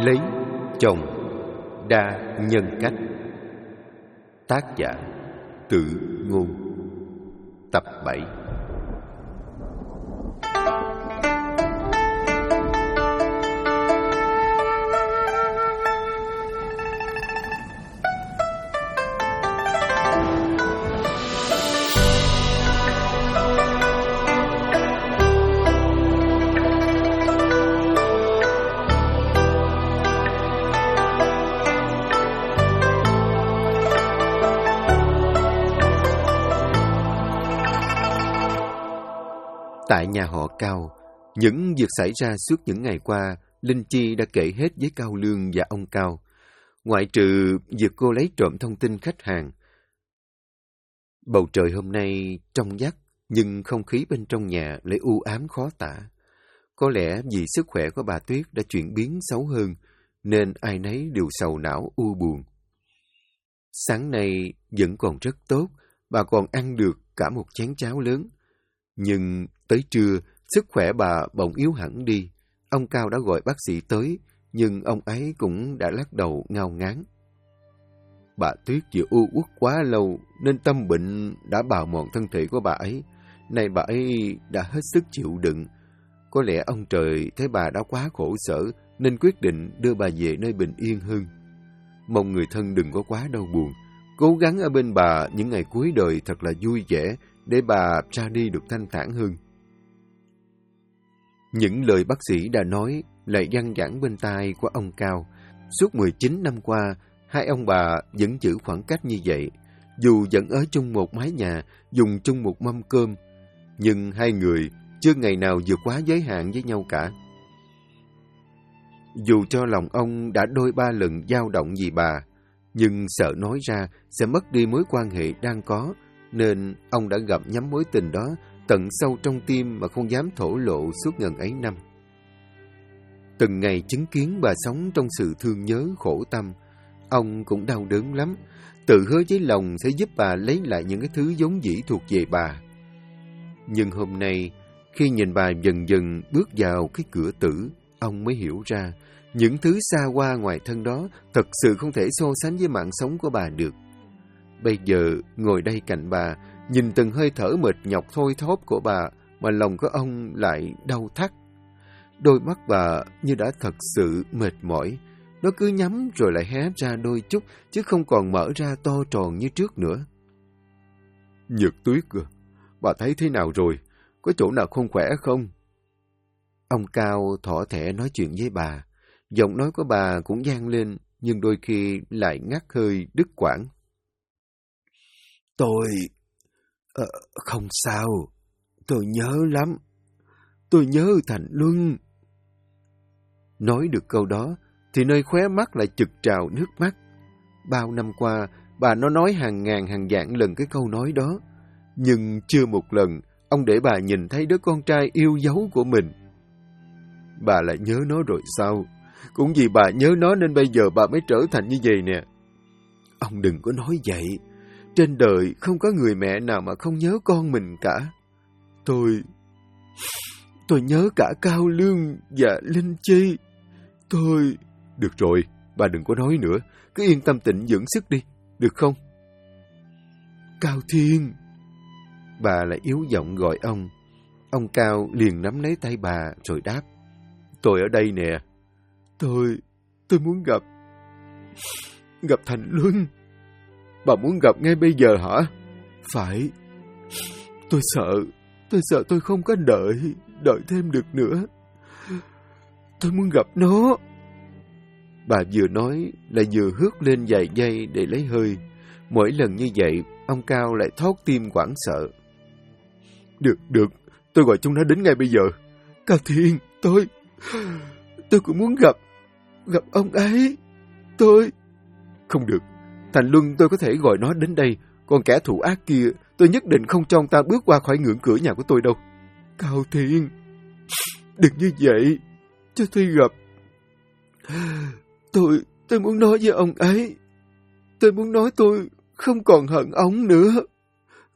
Lấy chồng đa nhân cách. Tác giả Tự Ngôn. Tập 7. Tại nhà họ Cao, những việc xảy ra suốt những ngày qua, Linh Chi đã kể hết với Cao Lương và ông Cao. Ngoại trừ việc cô lấy trộm thông tin khách hàng. Bầu trời hôm nay trong vắt, nhưng không khí bên trong nhà lại u ám khó tả. Có lẽ vì sức khỏe của bà Tuyết đã chuyển biến xấu hơn, nên ai nấy đều sầu não u buồn. Sáng nay vẫn còn rất tốt, bà còn ăn được cả một chén cháo lớn. Nhưng tới trưa, sức khỏe bà bỗng yếu hẳn đi. Ông Cao đã gọi bác sĩ tới, nhưng ông ấy cũng đã lắc đầu ngao ngán. Bà Tuyết vừa u uất quá lâu, nên tâm bệnh đã bào mòn thân thể của bà ấy. Nay bà ấy đã hết sức chịu đựng. Có lẽ ông trời thấy bà đã quá khổ sở, nên quyết định đưa bà về nơi bình yên hơn. Mong người thân đừng có quá đau buồn. Cố gắng ở bên bà những ngày cuối đời thật là vui vẻ, để bà ra đi được thanh thản hơn. Những lời bác sĩ đã nói lại văng vẳng bên tai của ông Cao. Suốt 19 năm qua, hai ông bà vẫn giữ khoảng cách như vậy. Dù vẫn ở chung một mái nhà, dùng chung một mâm cơm, nhưng hai người chưa ngày nào vượt quá giới hạn với nhau cả. Dù cho lòng ông đã đôi ba lần dao động vì bà, nhưng sợ nói ra sẽ mất đi mối quan hệ đang có, nên ông đã gặm nhấm mối tình đó tận sâu trong tim mà không dám thổ lộ suốt ngần ấy năm. Từng ngày chứng kiến bà sống trong sự thương nhớ khổ tâm, ông cũng đau đớn lắm, tự hứa với lòng sẽ giúp bà lấy lại những cái thứ vốn dĩ thuộc về bà. Nhưng hôm nay, khi nhìn bà dần dần bước vào cái cửa tử, ông mới hiểu ra, những thứ xa hoa ngoài thân đó thật sự không thể so sánh với mạng sống của bà được. Bây giờ, ngồi đây cạnh bà, nhìn từng hơi thở mệt nhọc thôi thóp của bà, mà lòng của ông lại đau thắt. Đôi mắt bà như đã thật sự mệt mỏi. Nó cứ nhắm rồi lại hé ra đôi chút, chứ không còn mở ra to tròn như trước nữa. Nhược Tuyết à, bà thấy thế nào rồi? Có chỗ nào không khỏe không? Ông Cao thỏ thẻ nói chuyện với bà. Giọng nói của bà cũng vang lên, nhưng đôi khi lại ngắt hơi đứt quãng. Tôi... không sao. Tôi nhớ lắm. Tôi nhớ Thành Luân. Nói được câu đó, thì nơi khóe mắt lại chực trào nước mắt. Bao năm qua, bà nó nói hàng ngàn hàng vạn lần cái câu nói đó. Nhưng chưa một lần, ông để bà nhìn thấy đứa con trai yêu dấu của mình. Bà lại nhớ nó rồi sao? Cũng vì bà nhớ nó nên bây giờ bà mới trở thành như vậy nè. Ông đừng có nói vậy. Trên đời không có người mẹ nào mà không nhớ con mình cả. Tôi nhớ cả Cao Lương và Linh Chi. Được rồi, bà đừng có nói nữa. Cứ yên tâm tịnh dưỡng sức đi, được không? Cao Thiên. Bà lại yếu giọng gọi ông. Ông Cao liền nắm lấy tay bà rồi đáp. Tôi ở đây nè. Tôi muốn gặp Thành Luân. Bà muốn gặp ngay bây giờ hả? Phải. Tôi sợ tôi không có đợi thêm được nữa. Tôi muốn gặp nó. Bà vừa nói lại vừa hớt lên vài giây để lấy hơi. Mỗi lần như vậy, ông Cao lại thót tim hoảng sợ. Được, tôi gọi chúng nó đến ngay bây giờ. Cao Thiên, tôi cũng muốn gặp ông ấy. Không được. Thành Luân tôi có thể gọi nó đến đây, còn kẻ thù ác kia tôi nhất định không cho ông ta bước qua khỏi ngưỡng cửa nhà của tôi đâu. Cao Thiên, đừng như vậy, cho tôi gặp. Tôi muốn nói với ông ấy. Tôi muốn nói tôi không còn hận ông nữa.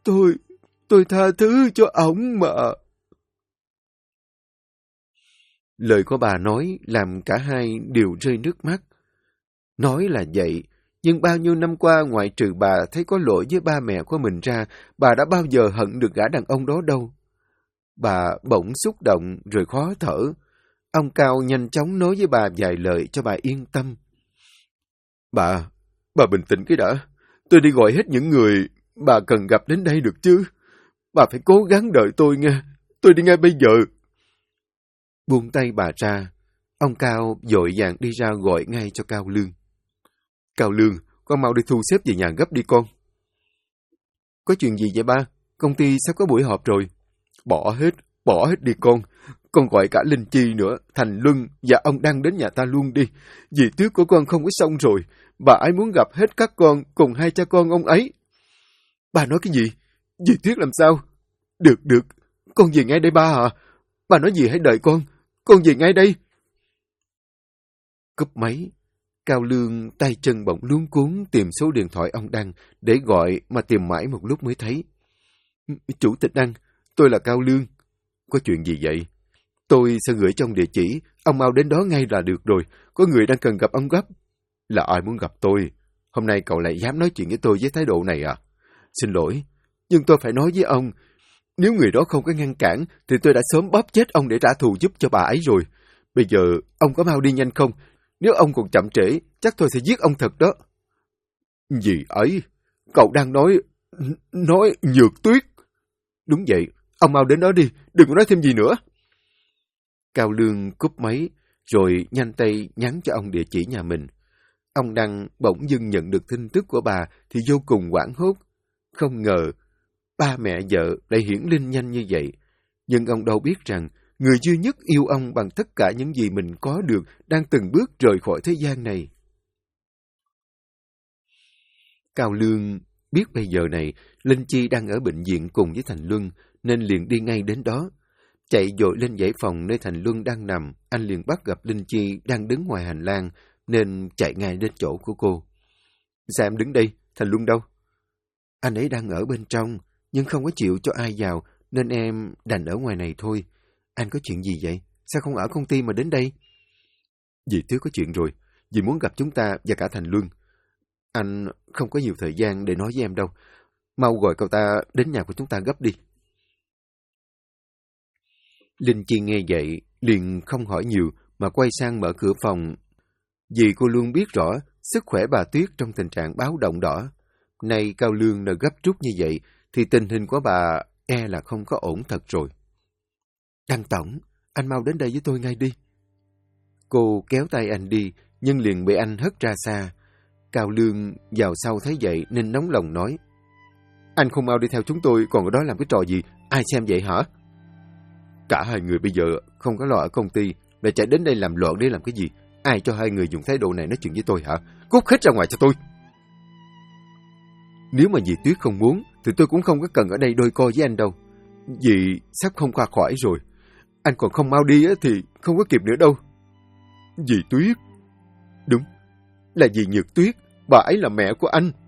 Tôi tha thứ cho ông mà. Lời của bà nói làm cả hai đều rơi nước mắt. Nói là vậy, nhưng bao nhiêu năm qua ngoại trừ bà thấy có lỗi với ba mẹ của mình ra, bà đã bao giờ hận được gã đàn ông đó đâu. Bà bỗng xúc động rồi khó thở. Ông Cao nhanh chóng nói với bà vài lời cho bà yên tâm. Bà bình tĩnh cái đã. Tôi đi gọi hết những người bà cần gặp đến đây được chứ. Bà phải cố gắng đợi tôi nghe. Tôi đi ngay bây giờ. Buông tay bà ra, ông Cao vội vàng đi ra gọi ngay cho Cao Lương. Cao Lương, con mau đi thu xếp về nhà gấp đi con. Có chuyện gì vậy ba? Công ty sắp có buổi họp rồi. Bỏ hết đi con. Con gọi cả Linh Chi nữa, Thành Luân và ông Đăng đến nhà ta luôn đi. Dì Tuyết của con không có xong rồi. Bà ấy muốn gặp hết các con cùng hai cha con ông ấy. Bà nói cái gì? Dì Tuyết làm sao? Được. Con về ngay đây ba à. Bà nói gì hãy đợi con. Con về ngay đây. Cúp máy. Cao Lương tay chân bỗng luống cuống tìm số điện thoại ông Đăng để gọi mà tìm mãi một lúc mới thấy. Chủ tịch Đăng, tôi là Cao Lương. Có chuyện gì vậy? Tôi sẽ gửi trong địa chỉ, ông mau đến đó ngay là được rồi. Có người đang cần gặp ông gấp. Là ai muốn gặp tôi? Hôm nay cậu lại dám nói chuyện với tôi với thái độ này à? Xin lỗi, nhưng tôi phải nói với ông. Nếu người đó không có ngăn cản, thì tôi đã sớm bóp chết ông để trả thù giúp cho bà ấy rồi. Bây giờ, ông có mau đi nhanh không? Nếu ông còn chậm trễ, chắc tôi sẽ giết ông thật đó. Gì ấy? Cậu đang nói Nhược Tuyết. Đúng vậy, ông mau đến đó đi, đừng có nói thêm gì nữa. Cao Lương cúp máy, rồi nhanh tay nhắn cho ông địa chỉ nhà mình. Ông Đăng bỗng dưng nhận được tin tức của bà thì vô cùng hoảng hốt. Không ngờ, ba mẹ vợ lại hiển linh nhanh như vậy. Nhưng ông đâu biết rằng, người duy nhất yêu ông bằng tất cả những gì mình có được đang từng bước rời khỏi thế gian này. Cao Lương biết bây giờ này, Linh Chi đang ở bệnh viện cùng với Thành Luân, nên liền đi ngay đến đó. Chạy vội lên dãy phòng nơi Thành Luân đang nằm, anh liền bắt gặp Linh Chi đang đứng ngoài hành lang, nên chạy ngay đến chỗ của cô. Sao em đứng đây? Thành Luân đâu? Anh ấy đang ở bên trong, nhưng không có chịu cho ai vào, nên em đành ở ngoài này thôi. Anh có chuyện gì vậy? Sao không ở công ty mà đến đây? Dì Tuyết có chuyện rồi. Dì muốn gặp chúng ta và cả Thành Luân. Anh không có nhiều thời gian để nói với em đâu. Mau gọi cậu ta đến nhà của chúng ta gấp đi. Linh Chi nghe vậy, liền không hỏi nhiều mà quay sang mở cửa phòng. Vì cô luôn biết rõ sức khỏe bà Tuyết trong tình trạng báo động đỏ. Nay Cao Lương đã gấp rút như vậy, thì tình hình của bà e là không có ổn thật rồi. Đăng tổng, anh mau đến đây với tôi ngay đi. Cô kéo tay anh đi, nhưng liền bị anh hất ra xa. Cao Lương vào sau thấy vậy nên nóng lòng nói. Anh không mau đi theo chúng tôi, còn ở đó làm cái trò gì? Ai xem vậy hả? Cả hai người bây giờ không có lo ở công ty, lại chạy đến đây làm loạn để làm cái gì? Ai cho hai người dùng thái độ này nói chuyện với tôi hả? Cút hết ra ngoài cho tôi! Nếu mà dì Tuyết không muốn, thì tôi cũng không có cần ở đây đôi co với anh đâu. Dì sắp không qua khỏi rồi. Anh còn không mau đi thì không có kịp nữa đâu. Dì Tuyết? Đúng, là dì Nhược Tuyết. Bà ấy là mẹ của anh.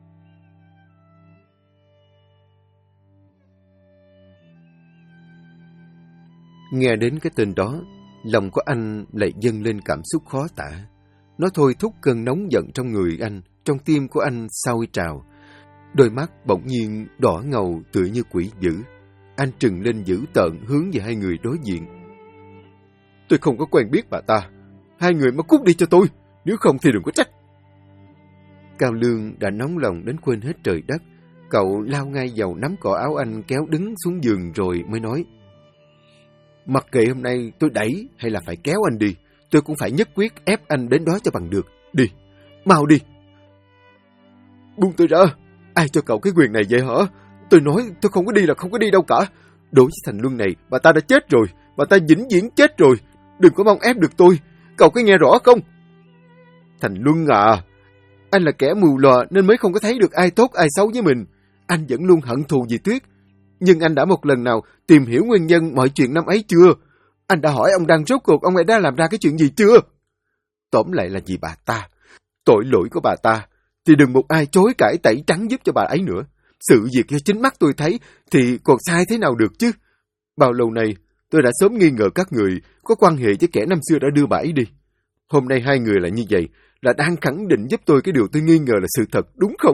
Nghe đến cái tên đó, lòng của anh lại dâng lên cảm xúc khó tả. Nó thôi thúc cơn nóng giận trong người anh, trong tim của anh sôi trào. Đôi mắt bỗng nhiên đỏ ngầu tựa như quỷ dữ. Anh trừng lên dữ tợn hướng về hai người đối diện. Tôi không có quen biết bà ta. Hai người mau cút đi cho tôi, nếu không thì đừng có trách. Cao Lương đã nóng lòng đến quên hết trời đất. Cậu lao ngay vào nắm cổ áo anh kéo đứng xuống giường rồi mới nói. Mặc kệ hôm nay tôi đẩy hay là phải kéo anh đi, tôi cũng phải nhất quyết ép anh đến đó cho bằng được. Đi, mau đi. Buông tôi ra. Ai cho cậu cái quyền này vậy hả? Tôi nói tôi không có đi là không có đi đâu cả. Đối với Thành Luân này, bà ta đã chết rồi. Bà ta vĩnh viễn chết rồi. Đừng có mong ép được tôi. Cậu có nghe rõ không? Thành Luân à, anh là kẻ mù lòa nên mới không có thấy được ai tốt ai xấu với mình. Anh vẫn luôn hận thù dì Tuyết. Nhưng anh đã một lần nào tìm hiểu nguyên nhân mọi chuyện năm ấy chưa? Anh đã hỏi ông Đăng rốt cuộc ông ấy đã làm ra cái chuyện gì chưa? Tóm lại là vì bà ta. Tội lỗi của bà ta thì đừng một ai chối cãi tẩy trắng giúp cho bà ấy nữa. Sự việc cho chính mắt tôi thấy thì còn sai thế nào được chứ? Bao lâu nay Tôi đã sớm nghi ngờ các người có quan hệ với kẻ năm xưa đã đưa bà ấy đi. Hôm nay hai người lại như vậy là đang khẳng định giúp tôi cái điều tôi nghi ngờ là sự thật, đúng không?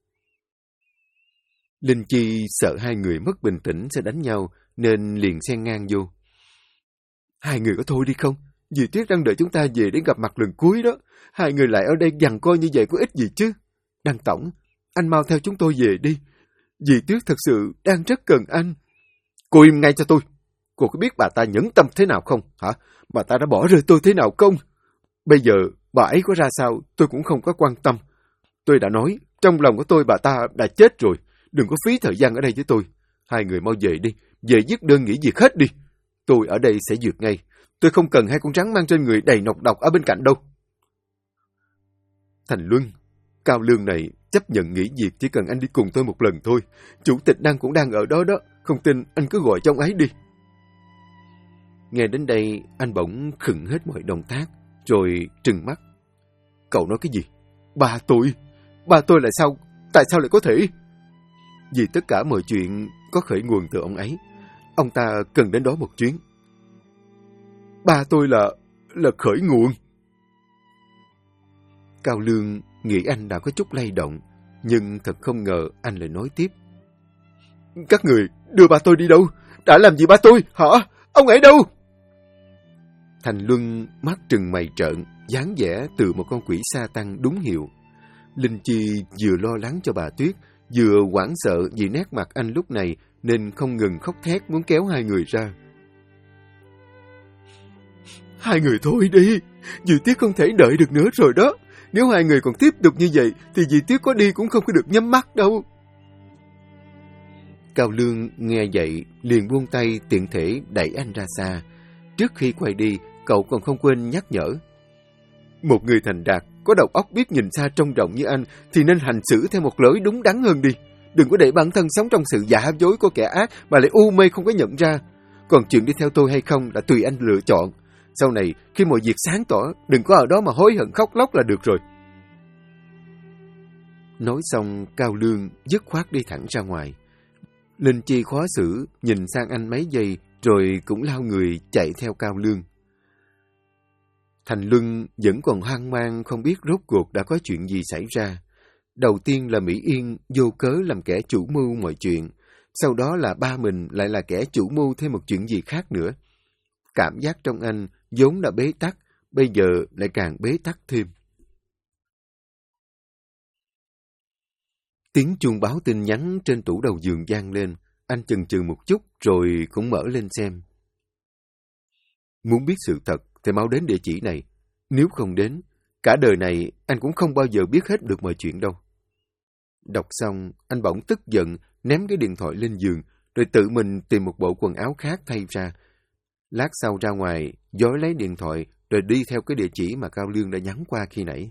Linh Chi sợ hai người mất bình tĩnh sẽ đánh nhau nên liền xen ngang vô. Hai người có thôi đi không? Dì Tuyết đang đợi chúng ta về để gặp mặt lần cuối đó. Hai người lại ở đây giằng co như vậy có ích gì chứ? Đăng tổng, anh mau theo chúng tôi về đi. Dì Tuyết thật sự đang rất cần anh. Cô im ngay cho tôi. Cô có biết bà ta nhẫn tâm thế nào không? Hả? Bà ta đã bỏ rơi tôi thế nào không? Bây giờ bà ấy có ra sao tôi cũng không có quan tâm. Tôi đã nói, trong lòng của tôi bà ta đã chết rồi. Đừng có phí thời gian ở đây với tôi. Hai người mau về đi. Về viết đơn nghỉ việc hết đi. Tôi ở đây sẽ duyệt ngay. Tôi không cần hai con rắn mang trên người đầy nọc độc ở bên cạnh đâu. Thành Luân, Cao Lương này chấp nhận nghỉ việc chỉ cần anh đi cùng tôi một lần thôi. Chủ tịch Đăng cũng đang ở đó đó. Không tin anh cứ gọi cho ông ấy đi. Nghe đến đây, anh bỗng khựng hết mọi động tác, rồi trừng mắt. Cậu nói cái gì? Ba tôi là sao? Tại sao lại có thể? Vì tất cả mọi chuyện có khởi nguồn từ ông ấy. Ông ta cần đến đó một chuyến. Ba tôi là khởi nguồn. Cao Lương nghĩ anh đã có chút lay động, nhưng thật không ngờ anh lại nói tiếp. Các người đưa ba tôi đi đâu? Đã làm gì ba tôi? Hả? Ông ấy đâu? Thành Luân mắt trừng mày trợn, dáng vẻ từ một con quỷ sa tăng đúng hiệu. Linh Chi vừa lo lắng cho bà Tuyết, vừa hoảng sợ vì nét mặt anh lúc này nên không ngừng khóc thét muốn kéo hai người ra. Hai người thôi đi, dì Tuyết không thể đợi được nữa rồi đó. Nếu hai người còn tiếp tục như vậy thì dì Tuyết có đi cũng không có được nhắm mắt đâu. Cao Lương nghe vậy liền buông tay tiện thể đẩy anh ra xa. Trước khi quay đi, cậu còn không quên nhắc nhở. Một người thành đạt, có đầu óc biết nhìn xa trông rộng như anh thì nên hành xử theo một lối đúng đắn hơn đi. Đừng có để bản thân sống trong sự giả dối của kẻ ác mà lại u mê không có nhận ra. Còn chuyện đi theo tôi hay không là tùy anh lựa chọn. Sau này, khi mọi việc sáng tỏ, đừng có ở đó mà hối hận khóc lóc là được rồi. Nói xong, Cao Lương dứt khoát đi thẳng ra ngoài. Linh Chi khó xử, nhìn sang anh mấy giây, rồi cũng lao người chạy theo Cao Lương. Thành Luân vẫn còn hoang mang không biết rốt cuộc đã có chuyện gì xảy ra. Đầu tiên là Mỹ Yên vô cớ làm kẻ chủ mưu mọi chuyện. Sau đó là ba mình lại là kẻ chủ mưu thêm một chuyện gì khác nữa. Cảm giác trong anh vốn đã bế tắc, bây giờ lại càng bế tắc thêm. Tiếng chuông báo tin nhắn trên tủ đầu giường vang lên. Anh chần chừ một chút rồi cũng mở lên xem. Muốn biết sự thật thì mau đến địa chỉ này. Nếu không đến, cả đời này anh cũng không bao giờ biết hết được mọi chuyện đâu. Đọc xong, anh bỗng tức giận, ném cái điện thoại lên giường, rồi tự mình tìm một bộ quần áo khác thay ra. Lát sau ra ngoài, dối lấy điện thoại, rồi đi theo cái địa chỉ mà Cao Lương đã nhắn qua khi nãy.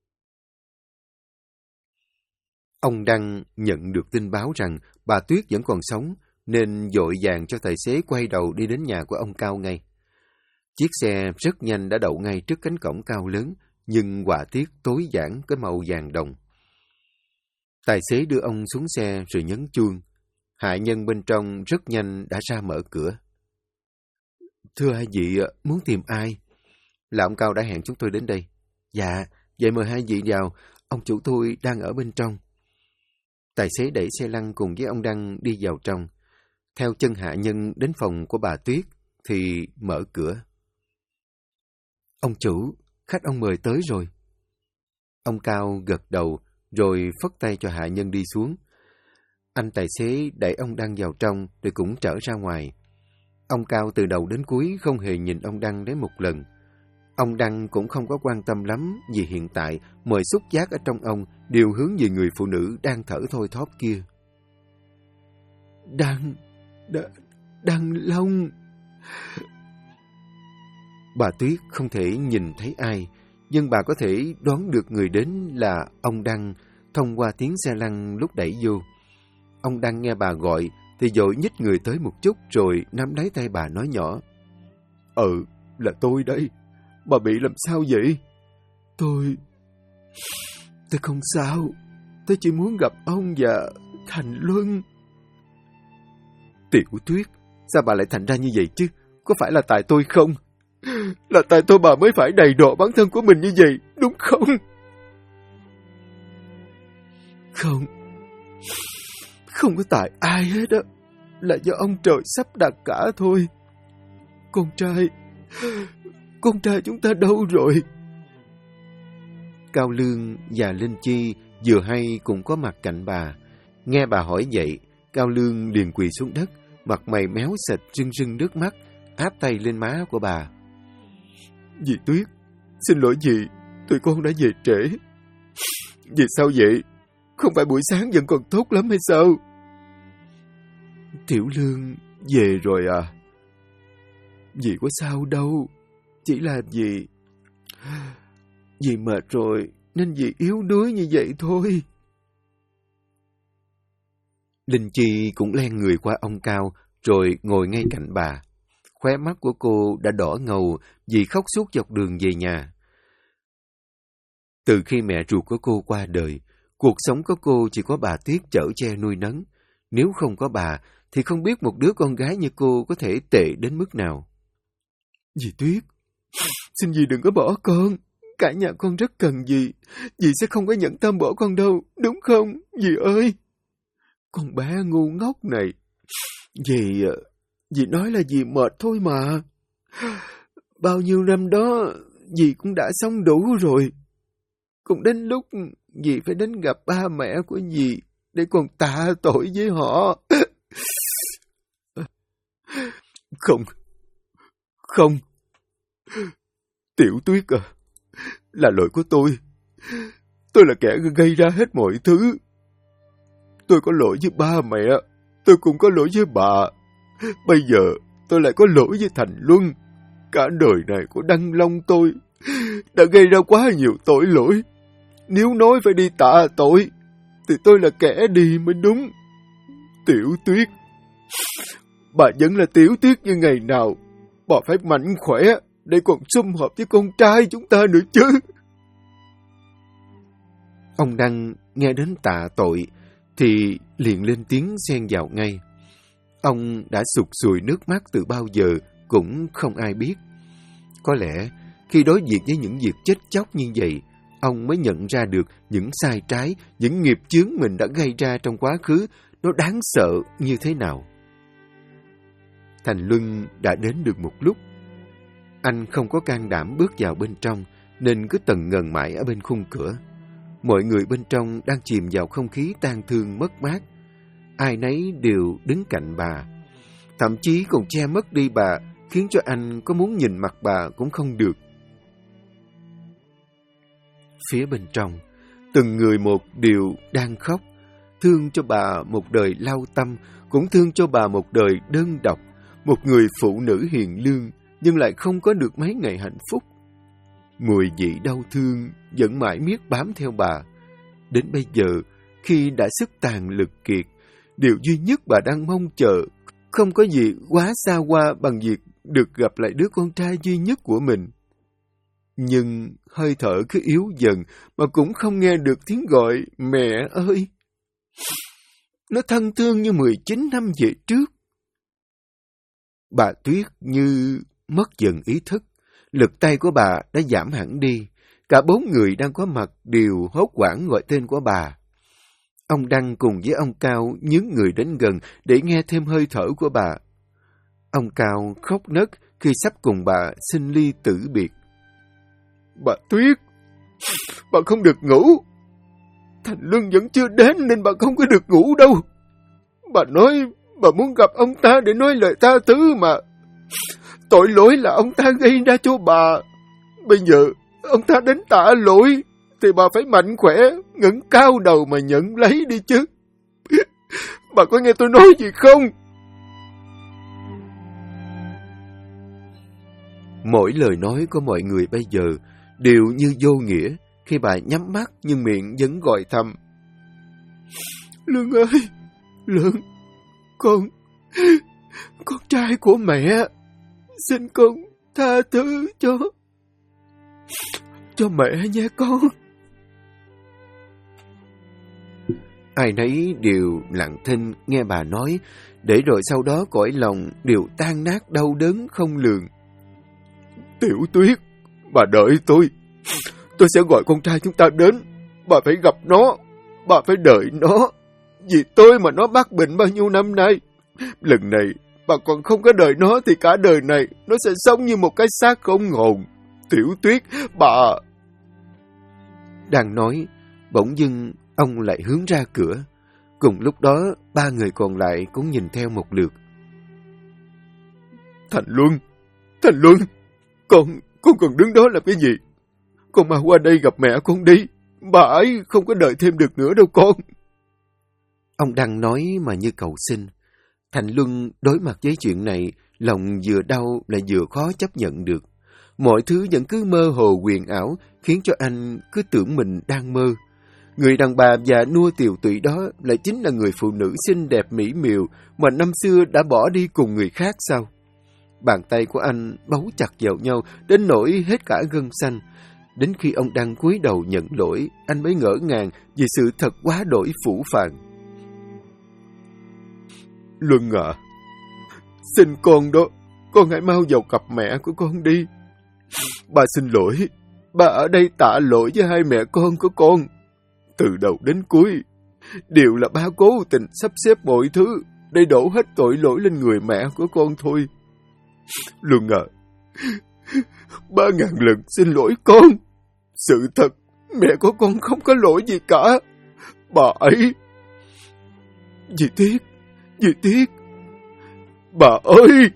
Ông Đăng nhận được tin báo rằng bà Tuyết vẫn còn sống, nên vội vàng cho tài xế quay đầu đi đến nhà của ông Cao ngay. Chiếc xe rất nhanh đã đậu ngay trước cánh cổng cao lớn, nhưng họa tiết tối giản cái màu vàng đồng. Tài xế đưa ông xuống xe rồi nhấn chuông. Hạ nhân bên trong rất nhanh đã ra mở cửa. Thưa hai vị, muốn tìm ai? Là ông Cao đã hẹn chúng tôi đến đây. Dạ, vậy mời hai vị vào, ông chủ tôi đang ở bên trong. Tài xế đẩy xe lăn cùng với ông Đăng đi vào trong. Theo chân hạ nhân đến phòng của bà Tuyết thì mở cửa. Ông chủ, khách ông mời tới rồi. Ông Cao gật đầu rồi phất tay cho hạ nhân đi xuống. Anh tài xế đẩy ông Đăng vào trong rồi cũng trở ra ngoài. Ông Cao từ đầu đến cuối không hề nhìn ông Đăng đến một lần. Ông Đăng cũng không có quan tâm lắm vì hiện tại mọi xúc giác ở trong ông đều hướng về người phụ nữ đang thở thoi thóp kia. Đăng Long. Bà Tuyết không thể nhìn thấy ai, nhưng bà có thể đoán được người đến là ông Đăng thông qua tiếng xe lăn lúc đẩy vô. Ông Đăng nghe bà gọi thì vội nhích người tới một chút rồi nắm lấy tay bà nói nhỏ. Là tôi đây. Bà bị làm sao vậy? Tôi không sao. Tôi chỉ muốn gặp ông và Thành Luân. Tiểu Tuyết, sao bà lại thành ra như vậy chứ? có phải là tại tôi không? Là tại tôi bà mới phải đầy đọa bản thân của mình như vậy, đúng không? Không. Không có tại ai hết á. Là do ông trời sắp đặt cả thôi. Con trai chúng ta đâu rồi? Cao Lương và Linh Chi vừa hay cũng có mặt cạnh bà. Nghe bà hỏi vậy, Cao Lương liền quỳ xuống đất, mặt mày méo sệt rưng rưng nước mắt, áp tay lên má của bà. Dì Tuyết, xin lỗi dì, tụi con đã về trễ. Vì sao vậy? Không phải buổi sáng vẫn còn tốt lắm hay sao? Tiểu Lương về rồi à? Dì có sao đâu, chỉ là dì mệt rồi nên dì yếu đuối như vậy thôi. Linh Chi cũng len người qua ông Cao rồi ngồi ngay cạnh bà. Khóe mắt của cô đã đỏ ngầu vì khóc suốt dọc đường về nhà. Từ khi mẹ ruột của cô qua đời, cuộc sống của cô chỉ có bà Tuyết chở che nuôi nấng. Nếu không có bà, thì không biết một đứa con gái như cô có thể tệ đến mức nào. Dì Tuyết, xin dì đừng có bỏ con. Cả nhà con rất cần dì. Dì sẽ không có nhẫn tâm bỏ con đâu, đúng không, dì ơi? Con bé ngu ngốc này. Dì nói là dì mệt thôi mà. Bao nhiêu năm đó, dì cũng đã sống đủ rồi. Cũng đến lúc dì phải đến gặp ba mẹ của dì để còn tạ tội với họ. Không. Tiểu Tuyết à, là lỗi của tôi. Tôi là kẻ gây ra hết mọi thứ. Tôi có lỗi với ba mẹ, tôi cũng có lỗi với bà. Bây giờ tôi lại có lỗi với Thành Luân. Cả đời này của Đăng Long tôi đã gây ra quá nhiều tội lỗi. Nếu nói phải đi tạ tội, thì tôi là kẻ đi mới đúng. Tiểu Tuyết, bà vẫn là Tiểu Tuyết như ngày nào. Bà phải mạnh khỏe để còn sum họp với con trai chúng ta nữa chứ. Ông Đăng nghe đến tạ tội thì liền lên tiếng xen vào ngay. Ông đã sụt sùi nước mắt từ bao giờ cũng không ai biết. Có lẽ khi đối diện với những việc chết chóc như vậy, ông mới nhận ra được những sai trái, những nghiệp chướng mình đã gây ra trong quá khứ nó đáng sợ như thế nào. Thành Luân đã đến được một lúc. Anh không có can đảm bước vào bên trong nên cứ tần ngần mãi ở bên khung cửa. Mọi người bên trong đang chìm vào không khí tang thương mất mát. Ai nấy đều đứng cạnh bà. Thậm chí còn che mất đi bà, khiến cho anh có muốn nhìn mặt bà cũng không được. Phía bên trong, từng người một đều đang khóc. Thương cho bà một đời lao tâm, cũng thương cho bà một đời đơn độc. Một người phụ nữ hiền lương, nhưng lại không có được mấy ngày hạnh phúc. Mùi vị đau thương vẫn mãi miết bám theo bà. Đến bây giờ, khi đã sức tàn lực kiệt, điều duy nhất bà đang mong chờ không có gì quá xa hoa bằng việc được gặp lại đứa con trai duy nhất của mình. Nhưng hơi thở cứ yếu dần mà cũng không nghe được tiếng gọi mẹ ơi. Nó thân thương như 19 năm về trước. Bà Tuyết như mất dần ý thức. Lực tay của bà đã giảm hẳn đi. Cả 4 người đang có mặt đều hốt hoảng gọi tên của bà. Ông Đăng cùng với ông Cao nhướng người đến gần để nghe thêm hơi thở của bà. Ông Cao khóc nấc khi sắp cùng bà xin ly tử biệt. Bà Tuyết, bà không được ngủ. Thành Luân vẫn chưa đến nên bà không có được ngủ đâu. Bà nói bà muốn gặp ông ta để nói lời tha thứ mà. Tội lỗi là ông ta gây ra cho bà. Bây giờ ông ta đến tạ lỗi thì bà phải mạnh khỏe, ngẩng cao đầu mà nhận lấy đi chứ. Bà có nghe tôi nói gì không? Mỗi lời nói của mọi người bây giờ đều như vô nghĩa khi bà nhắm mắt nhưng miệng vẫn gọi thầm. Lương ơi, Lương, con trai của mẹ, xin con tha thứ cho mẹ nha con. Ai nấy đều lặng thinh nghe bà nói, để rồi sau đó cõi lòng đều tan nát đau đớn không lường. Tiểu Tuyết, bà đợi tôi. Tôi sẽ gọi con trai chúng ta đến. Bà phải gặp nó. Bà phải đợi nó. Vì tôi mà nó mắc bệnh bao nhiêu năm nay. Lần này, bà còn không có đợi nó thì cả đời này nó sẽ sống như một cái xác không hồn. Tiểu Tuyết, bà... Đang nói, bỗng dưng ông lại hướng ra cửa. Cùng lúc đó, ba người còn lại cũng nhìn theo một lượt. Thành Luân, con còn đứng đó làm cái gì? Con mau qua đây gặp mẹ con đi. Bà ấy không có đợi thêm được nữa đâu con. Ông đang nói mà như cầu xin. Thành Luân đối mặt với chuyện này, lòng vừa đau lại vừa khó chấp nhận được. Mọi thứ vẫn cứ mơ hồ huyền ảo, khiến cho anh cứ tưởng mình đang mơ. Người đàn bà già nua tiều tụy đó lại chính là người phụ nữ xinh đẹp mỹ miều mà năm xưa đã bỏ đi cùng người khác sao? Bàn tay của anh bấu chặt vào nhau đến nỗi hết cả gân xanh. Đến khi ông đang cúi đầu nhận lỗi, anh mới ngỡ ngàng vì sự thật quá đổi phũ phàng. Luân à, xin con đó, con hãy mau vào gặp mẹ của con đi. Bà xin lỗi, bà ở đây tạ lỗi với hai mẹ con của con. Từ đầu đến cuối, đều là ba cố tình sắp xếp mọi thứ để đổ hết tội lỗi lên người mẹ của con thôi. Luân à, 3.000 lần xin lỗi con. Sự thật, mẹ của con không có lỗi gì cả. Bà ấy... Dì Tuyết, bà ơi!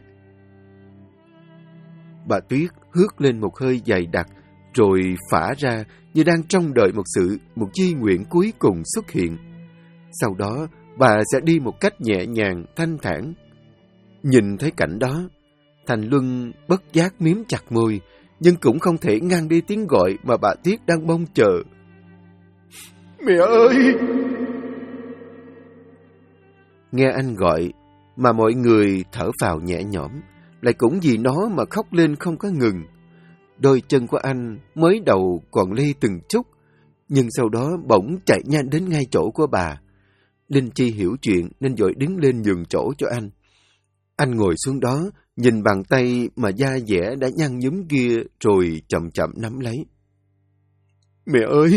Bà Tuyết hớt lên một hơi dày đặc, rồi phả ra như đang trông đợi một chi nguyện cuối cùng xuất hiện. Sau đó, bà sẽ đi một cách nhẹ nhàng, thanh thản. Nhìn thấy cảnh đó, Thành Luân bất giác miếm chặt môi, nhưng cũng không thể ngăn đi tiếng gọi mà bà Tuyết đang mong chờ. Mẹ ơi! Nghe anh gọi, mà mọi người thở phào nhẹ nhõm, lại cũng vì nó mà khóc lên không có ngừng. Đôi chân của anh mới đầu còn lê từng chút, nhưng sau đó bỗng chạy nhanh đến ngay chỗ của bà. Linh Chi hiểu chuyện nên vội đứng lên nhường chỗ cho anh. Anh ngồi xuống đó, nhìn bàn tay mà da dẻ đã nhăn nhúm kia rồi chậm chậm nắm lấy. Mẹ ơi!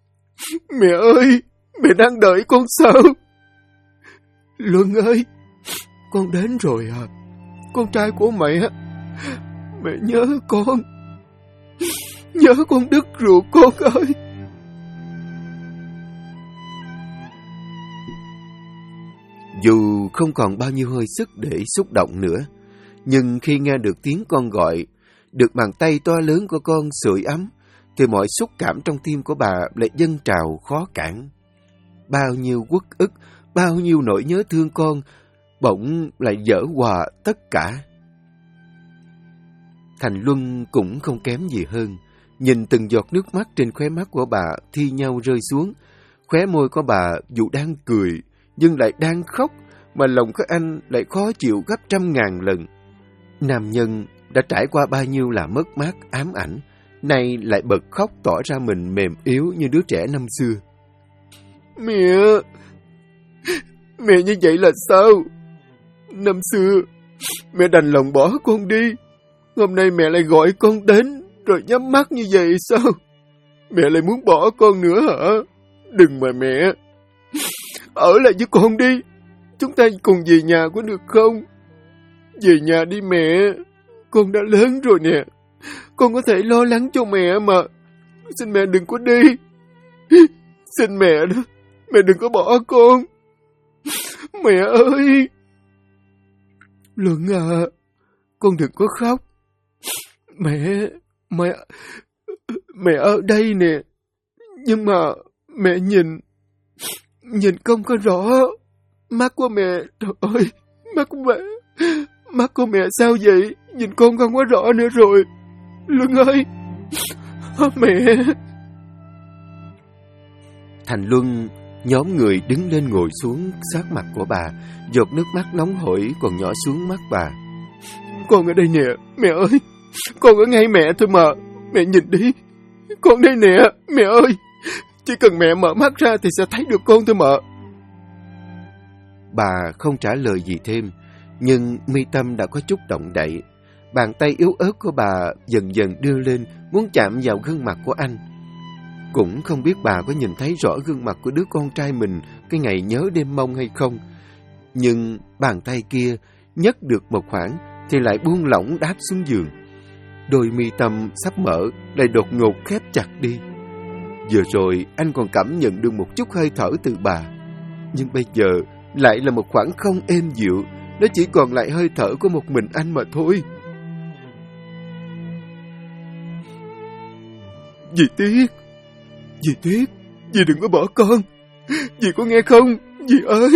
Mẹ đang đợi con sao? Luân ơi! Con đến rồi à? Con trai của mẹ! Mẹ nhớ con! Nhớ con đứt ruột con ơi! Dù không còn bao nhiêu hơi sức để xúc động nữa, nhưng khi nghe được tiếng con gọi, được bàn tay to lớn của con sưởi ấm, thì mọi xúc cảm trong tim của bà lại dâng trào khó cản. Bao nhiêu uất ức, bao nhiêu nỗi nhớ thương con, bỗng lại vỡ hòa tất cả. Thành Luân cũng không kém gì hơn, nhìn từng giọt nước mắt trên khóe mắt của bà thi nhau rơi xuống. Khóe môi của bà dù đang cười, nhưng lại đang khóc, mà lòng của anh lại khó chịu gấp 100.000 lần. Nam nhân đã trải qua bao nhiêu là mất mát, ám ảnh, nay lại bật khóc tỏ ra mình mềm yếu như đứa trẻ năm xưa. Mẹ như vậy là sao? Năm xưa, mẹ đành lòng bỏ con đi. Hôm nay mẹ lại gọi con đến, rồi nhắm mắt như vậy sao? Mẹ lại muốn bỏ con nữa hả? Đừng mà mẹ. Ở lại với con đi. Chúng ta cùng về nhà có được không? Về nhà đi mẹ. Con đã lớn rồi nè. Con có thể lo lắng cho mẹ mà. Xin mẹ đừng có đi. Xin mẹ đó. Mẹ đừng có bỏ con. Mẹ ơi! Luận à, con đừng có khóc. Mẹ ở đây nè. Nhưng mà mẹ nhìn không có rõ. Mắt của mẹ, trời ơi, mắt của mẹ sao vậy? Nhìn con không có rõ nữa rồi. Luân ơi! Mẹ! Thành Luân nhóm người đứng lên ngồi xuống sát mặt của bà, giọt nước mắt nóng hổi còn nhỏ xuống mắt bà. Con ở đây nè, mẹ ơi! Con ở ngay mẹ thôi mà. Mẹ nhìn đi. Con đây nè, mẹ ơi! Chỉ cần mẹ mở mắt ra thì sẽ thấy được con thôi mà. Bà không trả lời gì thêm, nhưng mi tâm đã có chút động đậy. Bàn tay yếu ớt của bà dần dần đưa lên, muốn chạm vào gương mặt của anh. Cũng không biết bà có nhìn thấy rõ gương mặt của đứa con trai mình cái ngày nhớ đêm mong hay không. Nhưng bàn tay kia nhấc được một khoảng thì lại buông lỏng đáp xuống giường. Đôi mi tâm sắp mở lại đột ngột khép chặt đi. Vừa rồi anh còn cảm nhận được một chút hơi thở từ bà, nhưng bây giờ lại là một khoảng không êm dịu. Nó chỉ còn lại hơi thở của một mình anh mà thôi. Dì Tuyết, dì Tuyết, dì đừng có bỏ con. Dì có nghe không, dì ơi?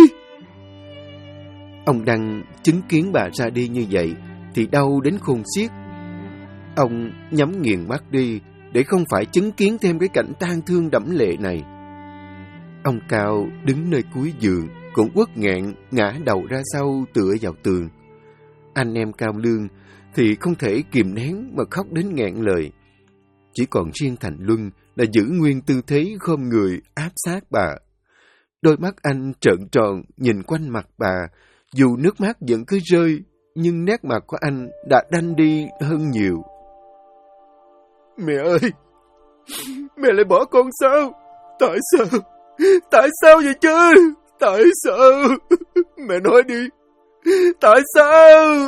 Ông Đăng chứng kiến bà ra đi như vậy thì đau đến khôn xiết. Ông nhắm nghiền mắt đi để không phải chứng kiến thêm cái cảnh tang thương đẫm lệ này. Ông Cao đứng nơi cuối giường, cũng uất nghẹn ngã đầu ra sau tựa vào tường. Anh em Cao Lương thì không thể kìm nén mà khóc đến nghẹn lời. Chỉ còn riêng Thành Luân là giữ nguyên tư thế khom người áp sát bà. Đôi mắt anh trợn tròn nhìn quanh mặt bà, dù nước mắt vẫn cứ rơi, nhưng nét mặt của anh đã đanh đi hơn nhiều. Mẹ ơi! Mẹ lại bỏ con sao? Tại sao? Tại sao vậy chứ? Tại sao? Mẹ nói đi! Tại sao?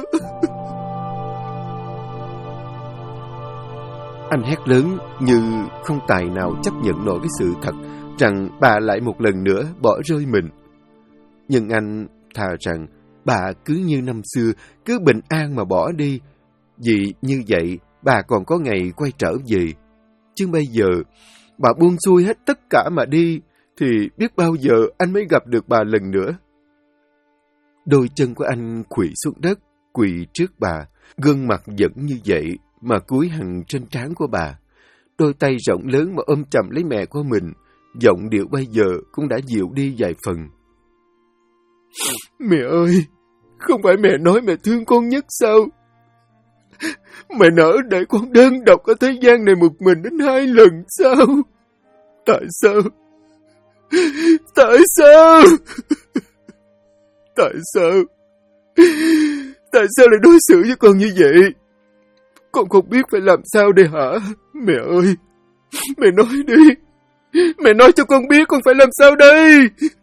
Anh hét lớn như không tài nào chấp nhận nổi cái sự thật rằng bà lại một lần nữa bỏ rơi mình. Nhưng anh thà rằng bà cứ như năm xưa, cứ bình an mà bỏ đi, vì như vậy bà còn có ngày quay trở về. Chứ bây giờ bà buông xuôi hết tất cả mà đi, thì biết bao giờ anh mới gặp được bà lần nữa. Đôi chân của anh khuỵu xuống đất, quỳ trước bà, gương mặt vẫn như vậy mà cúi hằn trên trán của bà. Đôi tay rộng lớn mà ôm chầm lấy mẹ của mình, giọng điệu bây giờ cũng đã dịu đi vài phần. Mẹ ơi! Không phải mẹ nói mẹ thương con nhất sao? Mẹ nỡ để con đơn độc ở thế gian này một mình đến 2 lần sao? Tại sao? Tại sao? Tại sao? Tại sao lại đối xử với con như vậy? Con không biết phải làm sao đây hả? Mẹ ơi! Mẹ nói đi! Mẹ nói cho con biết con phải làm sao đây!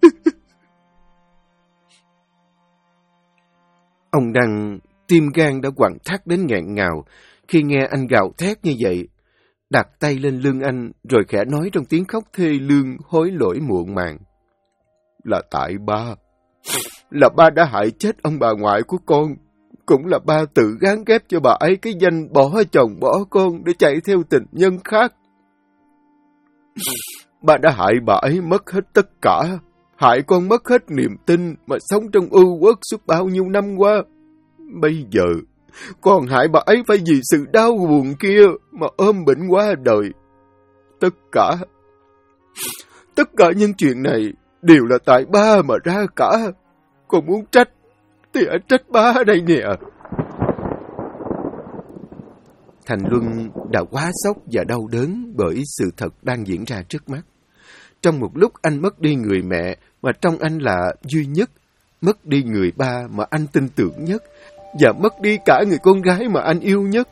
Ông Đăng tim gan đã quặn thắt đến nghẹn ngào khi nghe anh gào thét như vậy. Đặt tay lên lưng anh rồi khẽ nói trong tiếng khóc thê lương hối lỗi muộn màng. Là tại ba. Là ba đã hại chết ông bà ngoại của con. Cũng là ba tự gán ghép cho bà ấy cái danh bỏ chồng bỏ con để chạy theo tình nhân khác. Ba đã hại bà ấy mất hết tất cả. Hại con mất hết niềm tin mà sống trong ưu uất suốt bao nhiêu năm qua. Bây giờ, con hại bà ấy phải vì sự đau buồn kia mà ôm bệnh qua đời. Tất cả những chuyện này đều là tại ba mà ra cả. Con muốn trách thì hãy trách ba đây nè. Thành Luân đã quá sốc và đau đớn bởi sự thật đang diễn ra trước mắt. Trong một lúc anh mất đi người mẹ mà trong anh là duy nhất, mất đi người ba mà anh tin tưởng nhất, và mất đi cả người con gái mà anh yêu nhất.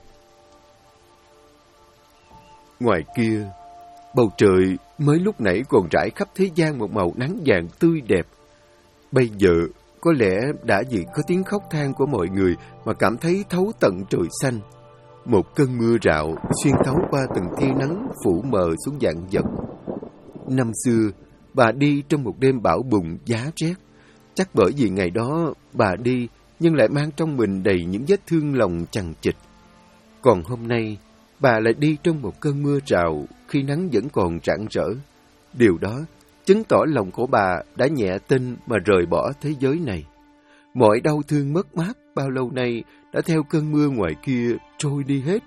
Ngoài kia, bầu trời mới lúc nãy còn rải khắp thế gian một màu nắng vàng tươi đẹp. Bây giờ, có lẽ đã vì có tiếng khóc than của mọi người mà cảm thấy thấu tận trời xanh. Một cơn mưa rạo xuyên thấu qua từng tia nắng phủ mờ xuống vạn vật. Năm xưa, bà đi trong một đêm bão bùng giá rét. Chắc bởi vì ngày đó bà đi nhưng lại mang trong mình đầy những vết thương lòng chằng chịt. Còn hôm nay, bà lại đi trong một cơn mưa rào khi nắng vẫn còn rạng rỡ. Điều đó chứng tỏ lòng của bà đã nhẹ tin mà rời bỏ thế giới này. Mọi đau thương mất mát bao lâu nay đã theo cơn mưa ngoài kia trôi đi hết.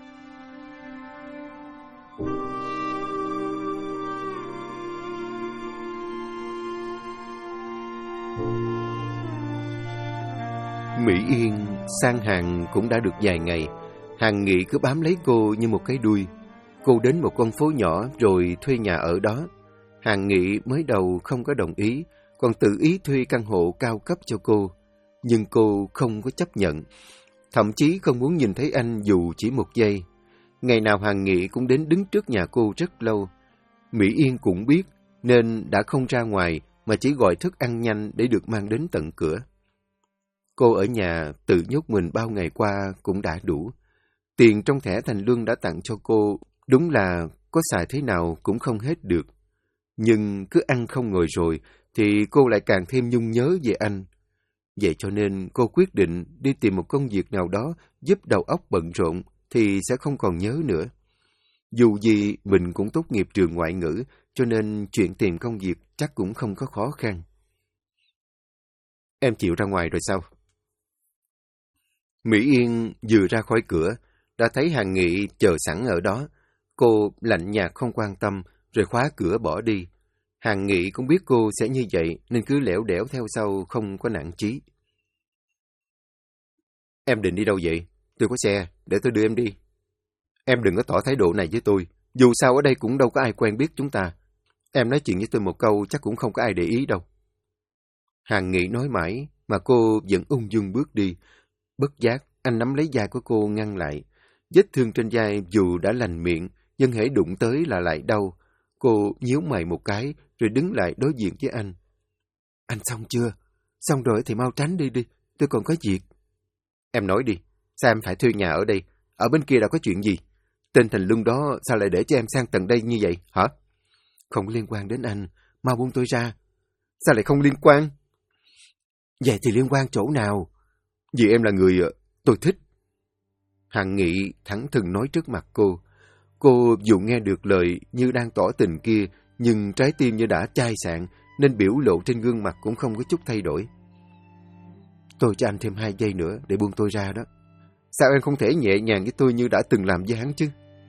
Mỹ Yên sang hàng cũng đã được vài ngày. Hàng Nghị cứ bám lấy cô như một cái đuôi. Cô đến một con phố nhỏ rồi thuê nhà ở đó. Hàng Nghị mới đầu không có đồng ý. còn tự ý thuê căn hộ cao cấp cho cô. Nhưng cô không có chấp nhận, thậm chí không muốn nhìn thấy anh dù chỉ một giây. Ngày nào Hằng Nghị cũng đến đứng trước nhà cô rất lâu. Mỹ Yên cũng biết, nên đã không ra ngoài mà chỉ gọi thức ăn nhanh để được mang đến tận cửa. Cô ở nhà tự nhốt mình bao ngày qua cũng đã đủ. Tiền trong thẻ Thành Luân đã tặng cho cô, đúng là có xài thế nào cũng không hết được. Nhưng cứ ăn không ngồi rồi, thì cô lại càng thêm nhung nhớ về anh. Vậy cho nên cô quyết định đi tìm một công việc nào đó giúp đầu óc bận rộn, thì sẽ không còn nhớ nữa. Dù gì mình cũng tốt nghiệp trường ngoại ngữ, cho nên chuyện tìm công việc chắc cũng không có khó khăn. Em chịu ra ngoài rồi sao? Mỹ Yên vừa ra khỏi cửa, đã thấy Hằng Nghị chờ sẵn ở đó. Cô lạnh nhạt không quan tâm, rồi khóa cửa bỏ đi. Hằng Nghị cũng biết cô sẽ như vậy, nên cứ lẻo đẻo theo sau không có nản chí. Em định đi đâu vậy? Tôi có xe, để tôi đưa em đi. Em đừng có tỏ thái độ này với tôi. Dù sao ở đây cũng đâu có ai quen biết chúng ta. Em nói chuyện với tôi một câu chắc cũng không có ai để ý đâu. Hằng Nghị nói mãi, mà cô vẫn ung dung bước đi. Bất giác, anh nắm lấy vai của cô ngăn lại. Vết thương trên vai dù đã lành miệng, nhưng hễ đụng tới là lại đau. Cô nhíu mày một cái, rồi đứng lại đối diện với anh. Anh xong chưa? Xong rồi thì mau tránh đi, tôi còn có việc. Em nói đi, sao em phải thuê nhà ở đây? Ở bên kia đã có chuyện gì? Tên Thành Luân đó sao lại để cho em sang tận đây như vậy, hả? Không liên quan đến anh, mau buông tôi ra. Sao lại không liên quan? Vậy thì liên quan chỗ nào? Vì em là người tôi thích. Hằng Nghị thẳng thừng nói trước mặt cô. Cô dù nghe được lời như đang tỏ tình kia, nhưng trái tim như đã chai sạn, nên biểu lộ trên gương mặt cũng không có chút thay đổi. Tôi cho anh thêm 2 giây nữa để buông tôi ra đó. Sao em không thể nhẹ nhàng với tôi như đã từng làm với hắn chứ?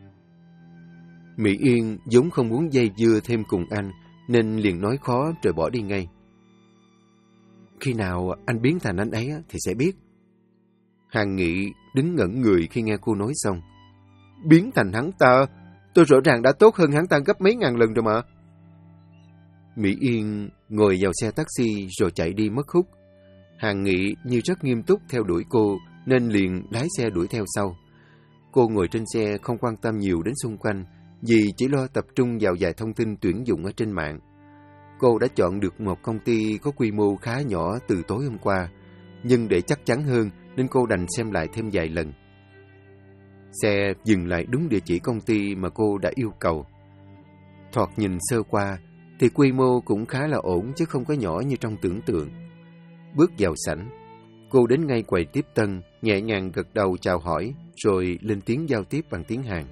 Mỹ Yên vốn không muốn dây dưa thêm cùng anh, nên liền nói khó rồi bỏ đi ngay. Khi nào anh biến thành anh ấy thì sẽ biết. Hằng Nghị đứng ngẩn người khi nghe cô nói xong. Biến thành hắn ta? Tôi rõ ràng đã tốt hơn hắn ta gấp mấy ngàn lần rồi mà. Mỹ Yên ngồi vào xe taxi rồi chạy đi mất hút. Hằng Nghị như rất nghiêm túc theo đuổi cô, nên liền lái xe đuổi theo sau. Cô ngồi trên xe không quan tâm nhiều đến xung quanh, vì chỉ lo tập trung vào vài thông tin tuyển dụng ở trên mạng. Cô đã chọn được một công ty có quy mô khá nhỏ từ tối hôm qua, nhưng để chắc chắn hơn nên cô đành xem lại thêm vài lần. Xe dừng lại đúng địa chỉ công ty mà cô đã yêu cầu. Thoạt nhìn sơ qua thì quy mô cũng khá là ổn chứ không có nhỏ như trong tưởng tượng. Bước vào sảnh, cô đến ngay quầy tiếp tân, nhẹ nhàng gật đầu chào hỏi, rồi lên tiếng giao tiếp bằng tiếng Hàn.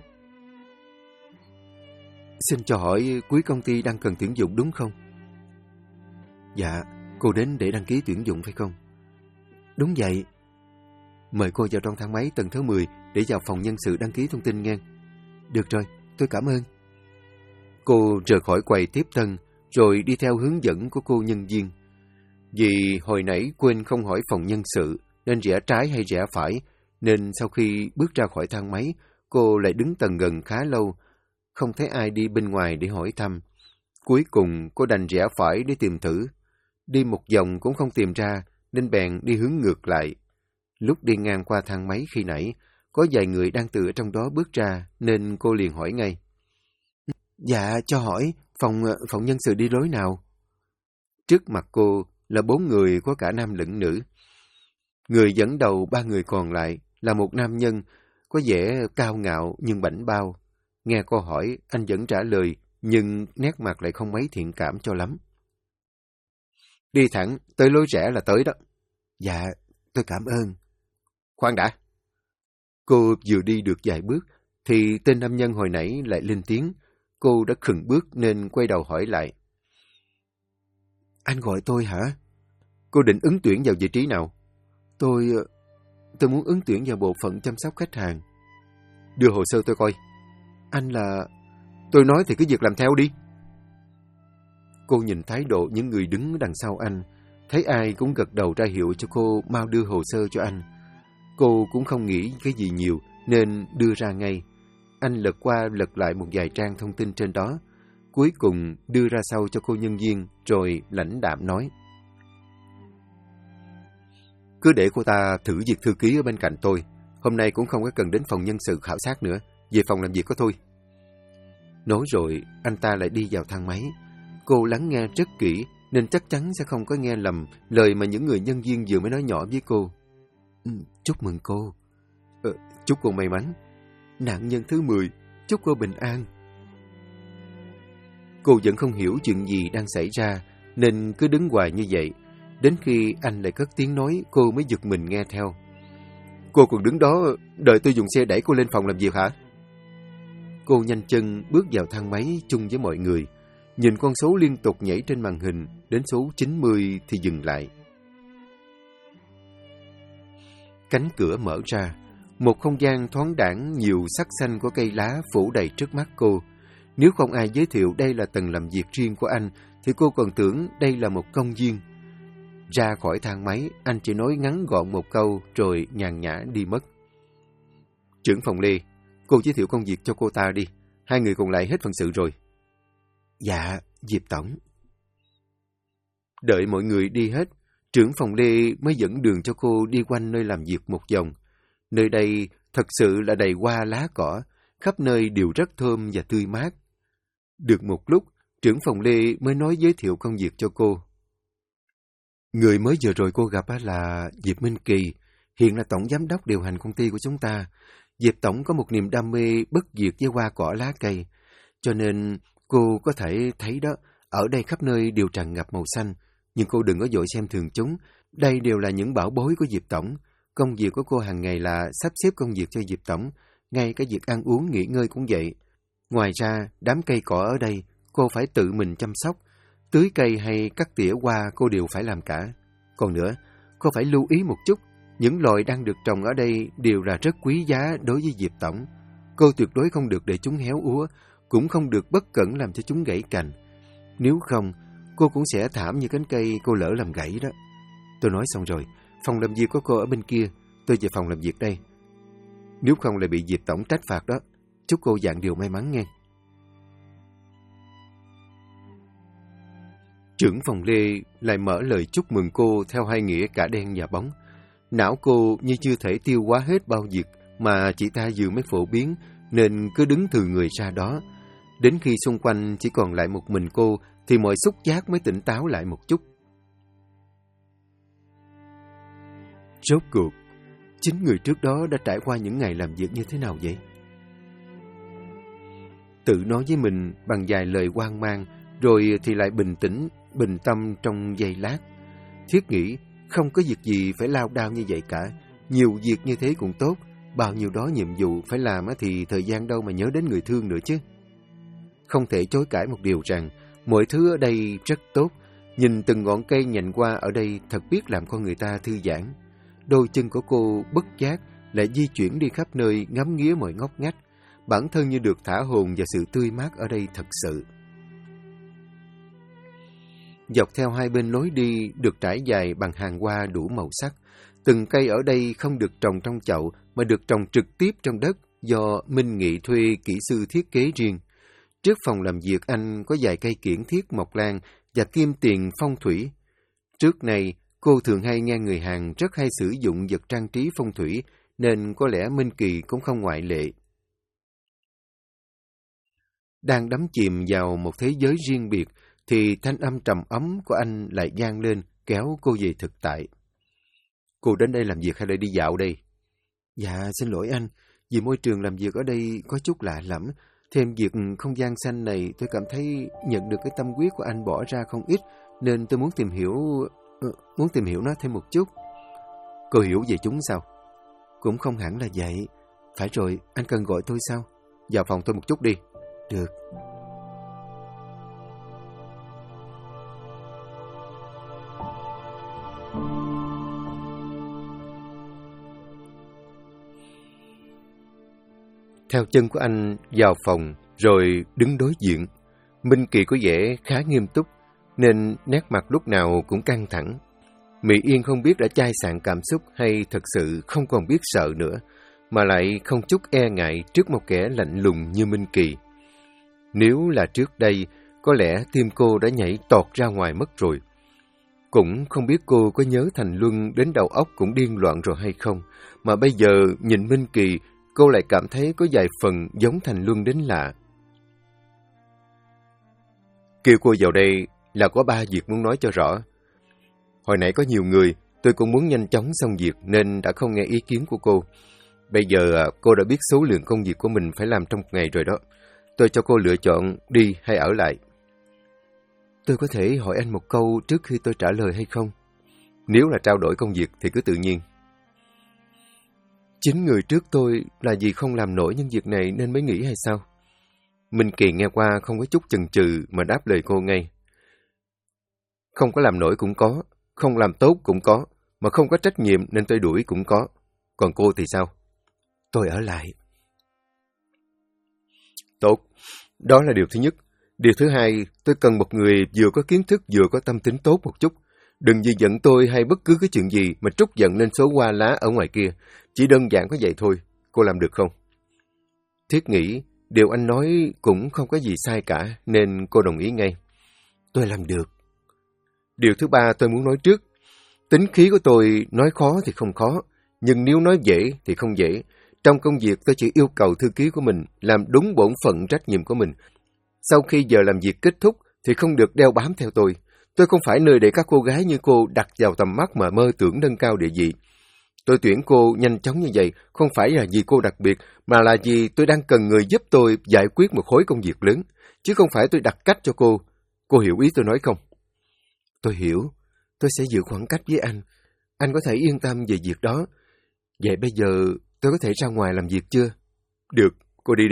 Xin cho hỏi cuối công ty đang cần tuyển dụng đúng không? Dạ, cô đến để đăng ký tuyển dụng phải không? Đúng vậy. Mời cô vào trong thang máy tầng thứ 10 để vào phòng nhân sự đăng ký thông tin nghe. Được rồi, tôi cảm ơn. Cô rời khỏi quầy tiếp tân, rồi đi theo hướng dẫn của cô nhân viên. Vì hồi nãy quên không hỏi phòng nhân sự nên rẽ trái hay rẽ phải, nên sau khi bước ra khỏi thang máy, cô lại đứng tầng gần khá lâu, không thấy ai đi bên ngoài để hỏi thăm. Cuối cùng cô đành rẽ phải để tìm thử. Đi một vòng cũng không tìm ra, nên bèn đi hướng ngược lại. Lúc đi ngang qua thang máy khi nãy, có vài người đang từ ở trong đó bước ra, nên cô liền hỏi ngay. Dạ, cho hỏi, phòng nhân sự đi lối nào? Trước mặt cô là 4 người có cả nam lẫn nữ. Người dẫn đầu 3 người còn lại là một nam nhân, có vẻ cao ngạo nhưng bảnh bao. Nghe cô hỏi, anh vẫn trả lời, nhưng nét mặt lại không mấy thiện cảm cho lắm. Đi thẳng, tới lối rẽ là tới đó. Dạ, tôi cảm ơn. Khoan đã. Cô vừa đi được vài bước, thì tên nam nhân hồi nãy lại lên tiếng. Cô đã khựng bước nên quay đầu hỏi lại. Anh gọi tôi hả? Cô định ứng tuyển vào vị trí nào? Tôi muốn ứng tuyển vào bộ phận chăm sóc khách hàng. Đưa hồ sơ tôi coi. Anh là... Tôi nói thì cứ việc làm theo đi. Cô nhìn thái độ những người đứng đằng sau anh, thấy ai cũng gật đầu ra hiệu cho cô mau đưa hồ sơ cho anh. Cô cũng không nghĩ cái gì nhiều nên đưa ra ngay. Anh lật qua lật lại một vài trang thông tin trên đó. cuối cùng đưa ra sau cho cô nhân viên, rồi lãnh đạm nói. Cứ để cô ta thử việc thư ký ở bên cạnh tôi. Hôm nay cũng không có cần đến phòng nhân sự khảo sát nữa. Về phòng làm việc có thôi. Nói rồi, anh ta lại đi vào thang máy. Cô lắng nghe rất kỹ, nên chắc chắn sẽ không có nghe lầm lời mà những người nhân viên vừa mới nói nhỏ với cô. Chúc mừng cô. Chúc cô may mắn. Nạn nhân thứ 10, chúc cô bình an. Cô vẫn không hiểu chuyện gì đang xảy ra, nên cứ đứng hoài như vậy. Đến khi anh lại cất tiếng nói, cô mới giật mình nghe theo. Cô còn đứng đó đợi tôi dùng xe đẩy cô lên phòng làm việc hả? Cô nhanh chân bước vào thang máy chung với mọi người. Nhìn con số liên tục nhảy trên màn hình, đến số 90 thì dừng lại. Cánh cửa mở ra, một không gian thoáng đãng, nhiều sắc xanh của cây lá phủ đầy trước mắt cô. Nếu không ai giới thiệu đây là tầng làm việc riêng của anh, thì cô còn tưởng đây là một công viên. Ra khỏi thang máy, anh chỉ nói ngắn gọn một câu rồi nhàn nhã đi mất. Trưởng phòng Lê, cô giới thiệu công việc cho cô ta đi. 2 người còn lại hết phận sự rồi. Dạ, Diệp Tổng. Đợi mọi người đi hết, trưởng phòng Lê mới dẫn đường cho cô đi quanh nơi làm việc một vòng. Nơi đây thật sự là đầy hoa lá cỏ, khắp nơi đều rất thơm và tươi mát. Được một lúc, trưởng phòng Lê mới nói giới thiệu công việc cho cô. Người mới vừa rồi cô gặp là Diệp Minh Kỳ, hiện là tổng giám đốc điều hành công ty của chúng ta. Diệp Tổng có một niềm đam mê bất diệt với hoa cỏ lá cây, cho nên cô có thể thấy đó, ở đây khắp nơi đều tràn ngập màu xanh. Nhưng cô đừng có vội xem thường chúng, đây đều là những bảo bối của Diệp Tổng. Công việc của cô hàng ngày là sắp xếp công việc cho Diệp Tổng, ngay cả việc ăn uống nghỉ ngơi cũng vậy. Ngoài ra, đám cây cỏ ở đây, cô phải tự mình chăm sóc. Tưới cây hay cắt tỉa hoa cô đều phải làm cả. Còn nữa, cô phải lưu ý một chút, những loài đang được trồng ở đây đều là rất quý giá đối với Diệp Tổng. Cô tuyệt đối không được để chúng héo úa, cũng không được bất cẩn làm cho chúng gãy cành. Nếu không, cô cũng sẽ thảm như cánh cây cô lỡ làm gãy đó. Tôi nói xong rồi, phòng làm việc của cô ở bên kia, tôi về phòng làm việc đây. Nếu không lại bị Diệp Tổng trách phạt đó. Chúc cô vạn điều may mắn nghe. Trưởng phòng Lê lại mở lời chúc mừng cô theo hai nghĩa cả đen và bóng. Não cô như chưa thể tiêu hóa hết bao việc mà chị ta vừa mới phổ biến, nên cứ đứng từ người ra đó. Đến khi xung quanh chỉ còn lại một mình cô, thì mọi xúc giác mới tỉnh táo lại một chút. Rốt cuộc, chính người trước đó đã trải qua những ngày làm việc như thế nào vậy? Tự nói với mình bằng vài lời hoang mang, rồi thì lại bình tĩnh, bình tâm trong giây lát. Thiết nghĩ, không có việc gì phải lao đao như vậy cả. Nhiều việc như thế cũng tốt, bao nhiêu đó nhiệm vụ phải làm thì thời gian đâu mà nhớ đến người thương nữa chứ. Không thể chối cãi một điều rằng, mọi thứ ở đây rất tốt. Nhìn từng ngọn cây nhành qua ở đây thật biết làm con người ta thư giãn. Đôi chân của cô bất giác lại di chuyển đi khắp nơi, ngắm nghía mọi ngóc ngách. Bản thân như được thả hồn vào sự tươi mát ở đây thật sự. Dọc theo hai bên lối đi được trải dài bằng hàng hoa đủ màu sắc. Từng cây ở đây không được trồng trong chậu mà được trồng trực tiếp trong đất do Minh Nghị thuê kỹ sư thiết kế riêng. Trước phòng làm việc anh có vài cây kiểng thiết mộc lan và kim tiền phong thủy. Trước này, cô thường hay nghe người Hàn rất hay sử dụng vật trang trí phong thủy, nên có lẽ Minh Kỳ cũng không ngoại lệ. Đang đắm chìm vào một thế giới riêng biệt, thì thanh âm trầm ấm của anh lại vang lên, kéo cô về thực tại. Cô đến đây làm việc hay là đi dạo đây? Dạ, xin lỗi anh, vì môi trường làm việc ở đây có chút lạ lẫm. Thêm việc không gian xanh này, tôi cảm thấy nhận được cái tâm huyết của anh bỏ ra không ít, nên tôi muốn tìm hiểu nó thêm một chút. Cô hiểu về chúng sao? Cũng không hẳn là vậy. Phải rồi, anh cần gọi tôi sao? Vào phòng tôi một chút đi. Được. Theo chân của anh vào phòng, rồi đứng đối diện. Minh Kỳ có vẻ khá nghiêm túc, nên nét mặt lúc nào cũng căng thẳng. Mỹ Yên không biết đã chai sạn cảm xúc hay thật sự không còn biết sợ nữa, mà lại không chút e ngại trước một kẻ lạnh lùng như Minh Kỳ. Nếu là trước đây, Có lẽ tim cô đã nhảy tọt ra ngoài mất rồi. Cũng không biết cô có nhớ Thành Luân đến đầu óc cũng điên loạn rồi hay không, mà bây giờ nhìn Minh Kỳ, cô lại cảm thấy có vài phần giống Thành Luân đến lạ. Kêu cô vào đây là có 3 việc muốn nói cho rõ. Hồi nãy có nhiều người, tôi cũng muốn nhanh chóng xong việc nên đã không nghe ý kiến của cô. Bây giờ cô đã biết số lượng công việc của mình phải làm trong một ngày rồi đó. Tôi cho cô lựa chọn đi hay ở lại. Tôi có thể hỏi anh một câu trước khi tôi trả lời hay không? Nếu là trao đổi công việc thì cứ tự nhiên. Chính người trước tôi là vì không làm nổi những việc này nên mới nghĩ hay sao? Minh Kỳ nghe qua không có chút chần chừ mà đáp lời cô ngay. Không có làm nổi cũng có, không làm tốt cũng có, mà không có trách nhiệm nên tôi đuổi cũng có. Còn cô thì sao? Tôi ở lại. Tốt, đó là điều thứ nhất. Điều thứ hai, tôi cần một người vừa có kiến thức vừa có tâm tính tốt một chút. Đừng vì giận tôi hay bất cứ cái chuyện gì mà trút giận lên số hoa lá ở ngoài kia. Chỉ đơn giản có vậy thôi. Cô làm được không? Thiết nghĩ, điều anh nói cũng không có gì sai cả, nên cô đồng ý ngay. Tôi làm được. Điều thứ ba tôi muốn nói trước. Tính khí của tôi nói khó thì không khó, nhưng nếu nói dễ thì không dễ. Trong công việc tôi chỉ yêu cầu thư ký của mình làm đúng bổn phận trách nhiệm của mình. Sau khi giờ làm việc kết thúc thì không được đeo bám theo tôi. Tôi không phải nơi để các cô gái như cô đặt vào tầm mắt mà mơ tưởng nâng cao địa vị. Tôi tuyển cô nhanh chóng như vậy không phải là vì cô đặc biệt, mà là vì tôi đang cần người giúp tôi giải quyết một khối công việc lớn, chứ không phải tôi đặt cách cho cô. Cô hiểu ý tôi nói không? Tôi hiểu. Tôi sẽ giữ khoảng cách với anh. Anh có thể yên tâm về việc đó. Vậy bây giờ tôi có thể ra ngoài làm việc chưa? Được, cô đi đi.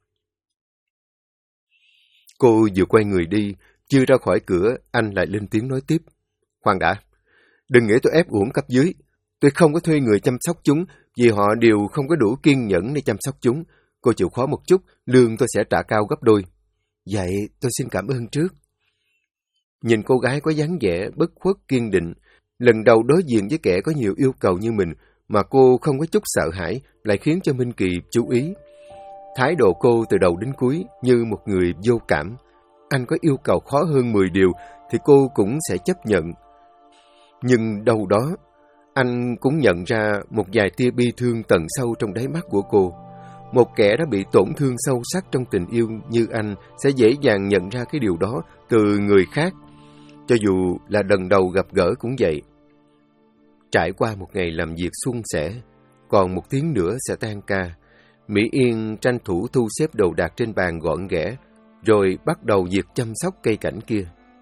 Cô vừa quay người đi, chưa ra khỏi cửa, anh lại lên tiếng nói tiếp. Khoan đã, đừng nghĩ tôi ép uổng cấp dưới. Tôi không có thuê người chăm sóc chúng, vì họ đều không có đủ kiên nhẫn để chăm sóc chúng. Cô chịu khó một chút, lương tôi sẽ trả cao gấp đôi. Vậy tôi xin cảm ơn trước. Nhìn cô gái có dáng vẻ bất khuất kiên định, lần đầu đối diện với kẻ có nhiều yêu cầu như mình, mà cô không có chút sợ hãi, lại khiến cho Minh Kỳ chú ý. Thái độ cô từ đầu đến cuối như một người vô cảm. Anh có yêu cầu khó hơn 10 điều thì cô cũng sẽ chấp nhận. Nhưng đâu đó, anh cũng nhận ra một vài tia bi thương tận sâu trong đáy mắt của cô. Một kẻ đã bị tổn thương sâu sắc trong tình yêu như anh sẽ dễ dàng nhận ra cái điều đó từ người khác, cho dù là lần đầu gặp gỡ cũng vậy. Trải qua một ngày làm việc suôn sẻ, còn 1 tiếng nữa sẽ tan ca, Mỹ Yên tranh thủ thu xếp đồ đạc trên bàn gọn ghẽ, rồi bắt đầu việc chăm sóc cây cảnh kia.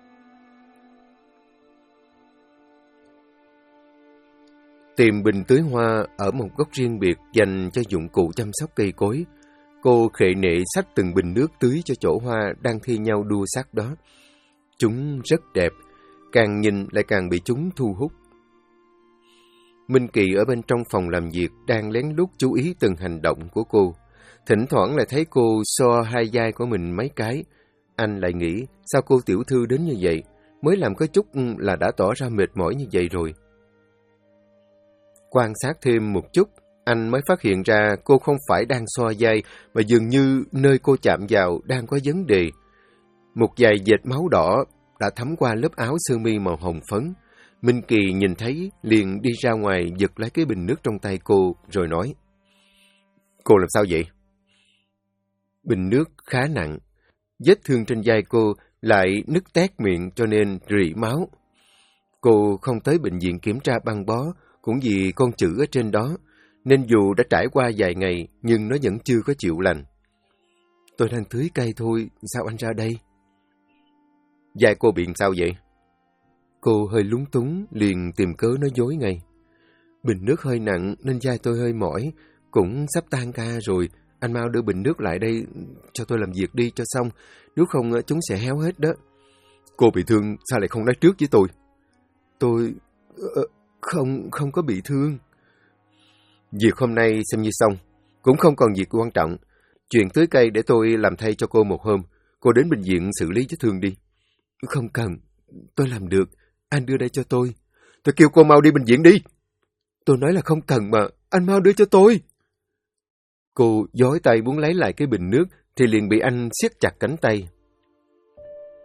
Tìm bình tưới hoa ở một góc riêng biệt dành cho dụng cụ chăm sóc cây cối. Cô khệ nệ xách từng bình nước tưới cho chỗ hoa đang thi nhau đua sắc đó. Chúng rất đẹp, càng nhìn lại càng bị chúng thu hút. Minh Kỳ ở bên trong phòng làm việc đang lén lút chú ý từng hành động của cô. Thỉnh thoảng lại thấy cô xoa hai vai của mình mấy cái. Anh lại nghĩ, sao cô tiểu thư đến như vậy? Mới làm có chút là đã tỏ ra mệt mỏi như vậy rồi. Quan sát thêm một chút, anh mới phát hiện ra cô không phải đang xoa vai, mà dường như nơi cô chạm vào đang có vấn đề. Một vài vệt máu đỏ đã thấm qua lớp áo sơ mi màu hồng phấn. Minh Kỳ nhìn thấy, liền đi ra ngoài giật lấy cái bình nước trong tay cô, rồi nói. Cô làm sao vậy? Bình nước khá nặng. Vết thương trên vai cô lại nứt tét miệng cho nên rỉ máu. Cô không tới bệnh viện kiểm tra băng bó, cũng vì con chữ ở trên đó, nên dù đã trải qua vài ngày, nhưng nó vẫn chưa có chịu lành. Tôi đang tưới cây thôi, sao anh ra đây? Vai cô bị sao vậy? Cô hơi lúng túng, liền tìm cớ nói dối ngay. Bình nước hơi nặng nên vai tôi hơi mỏi, cũng sắp tan ca rồi. Anh mau đưa bình nước lại đây cho tôi làm việc đi cho xong, nếu không chúng sẽ héo hết đó. Cô bị thương sao lại không nói trước với tôi? Tôi... không có bị thương. Việc hôm nay xem như xong, cũng không còn việc quan trọng. Chuyện tưới cây để tôi làm thay cho cô một hôm, cô đến bệnh viện xử lý vết thương đi. Không cần, tôi làm được, anh đưa đây cho tôi. Tôi kêu cô mau đi bệnh viện đi. Tôi nói là không cần mà, anh mau đưa cho tôi. Cô giói tay muốn lấy lại cái bình nước, thì liền bị anh siết chặt cánh tay.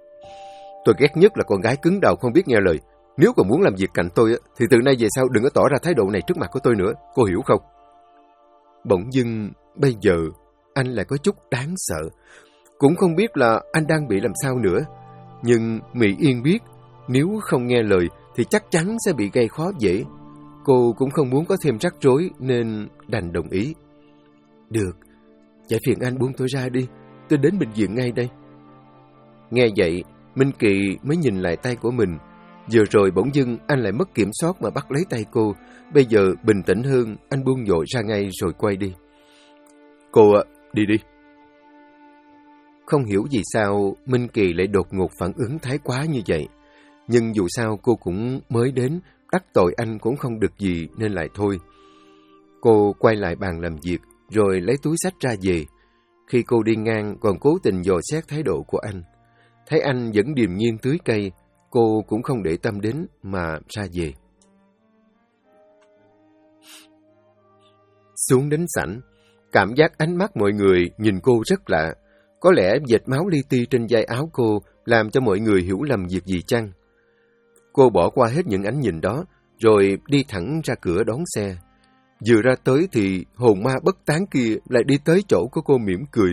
Tôi ghét nhất là con gái cứng đầu không biết nghe lời. Nếu còn muốn làm việc cạnh tôi thì từ nay về sau đừng có tỏ ra thái độ này trước mặt của tôi nữa. Cô hiểu không? Bỗng dưng, bây giờ, anh lại có chút đáng sợ. Cũng không biết là anh đang bị làm sao nữa. Nhưng Mỹ Yên biết, nếu không nghe lời thì chắc chắn sẽ bị gây khó dễ. Cô cũng không muốn có thêm rắc rối nên đành đồng ý. Được, vậy phiền anh buông tôi ra đi. Tôi đến bệnh viện ngay đây. Nghe vậy, Minh Kỳ mới nhìn lại tay của mình. Vừa rồi bỗng dưng anh lại mất kiểm soát mà bắt lấy tay cô. Bây giờ bình tĩnh hơn, anh buông dội ra ngay rồi quay đi. Cô ạ, đi đi. Không hiểu vì sao Minh Kỳ lại đột ngột phản ứng thái quá như vậy. Nhưng dù sao cô cũng mới đến, đắc tội anh cũng không được gì nên lại thôi. Cô quay lại bàn làm việc rồi lấy túi xách ra về. Khi cô đi ngang còn cố tình dò xét thái độ của anh. Thấy anh vẫn điềm nhiên tưới cây, cô cũng không để tâm đến mà ra về. Xuống đến sảnh, cảm giác ánh mắt mọi người nhìn cô rất lạ. Có lẽ vệt máu li ti trên vai áo cô làm cho mọi người hiểu lầm việc gì chăng? Cô bỏ qua hết những ánh nhìn đó, rồi đi thẳng ra cửa đón xe. Vừa ra tới thì hồn ma bất tán kia lại đi tới chỗ của cô mỉm cười.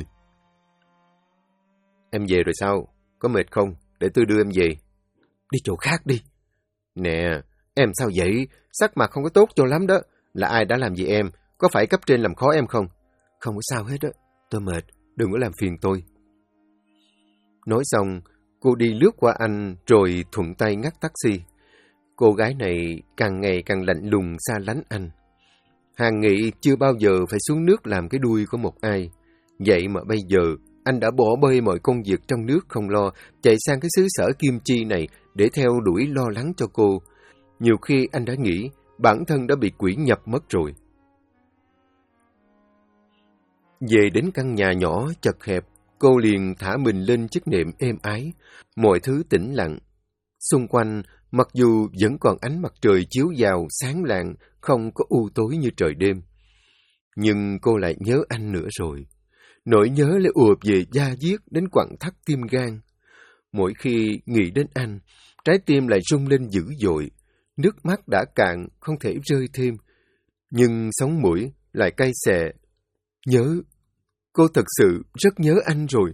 Em về rồi sao? Có mệt không? Để tôi đưa em về. Đi chỗ khác đi. Nè, em sao vậy? Sắc mặt không có tốt cho lắm đó. Là ai đã làm gì em? Có phải cấp trên làm khó em không? Không có sao hết á. Tôi mệt, đừng có làm phiền tôi. Nói xong, cô đi lướt qua anh rồi thuận tay ngắt taxi. Cô gái này càng ngày càng lạnh lùng xa lánh anh. Hàng Nghị chưa bao giờ phải xuống nước làm cái đuôi của một ai. Vậy mà bây giờ, anh đã bỏ bê mọi công việc trong nước không lo, chạy sang cái xứ sở Kim Chi này để theo đuổi lo lắng cho cô. Nhiều khi anh đã nghĩ bản thân đã bị quỷ nhập mất rồi. Về đến căn nhà nhỏ chật hẹp, cô liền thả mình lên chiếc nệm êm ái. Mọi thứ tĩnh lặng. Xung quanh, mặc dù vẫn còn ánh mặt trời chiếu vào sáng lạng, không có u tối như trời đêm. Nhưng cô lại nhớ anh nữa rồi. Nỗi nhớ lại ùa về da diết đến quặn thắt tim gan. Mỗi khi nghĩ đến anh, trái tim lại rung lên dữ dội. Nước mắt đã cạn, không thể rơi thêm. Nhưng sống mũi lại cay xè. Nhớ, cô thật sự rất nhớ anh rồi.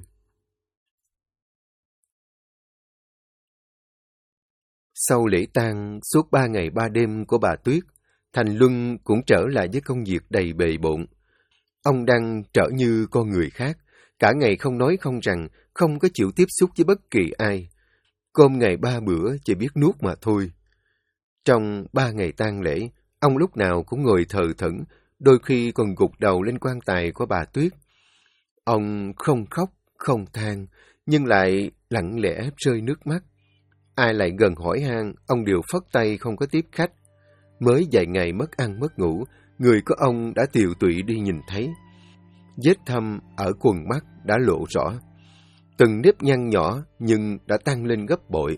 Sau lễ tang suốt 3 ngày 3 đêm của bà Tuyết, Thành Luân cũng trở lại với công việc đầy bề bộn. Ông đang trở như con người khác, cả ngày không nói không rằng, không có chịu tiếp xúc với bất kỳ ai. Cơm ngày 3 bữa chỉ biết nuốt mà thôi. Trong 3 ngày tang lễ, ông lúc nào cũng ngồi thờ thẫn, đôi khi còn gục đầu lên quan tài của bà Tuyết. Ông không khóc, không than, nhưng lại lặng lẽ rơi nước mắt. Ai lại gần hỏi han, ông đều phất tay không có tiếp khách. Mới vài ngày mất ăn mất ngủ, người của ông đã tiều tụy đi nhìn thấy. Vết thâm ở quần mắt đã lộ rõ. Từng nếp nhăn nhỏ nhưng đã tăng lên gấp bội.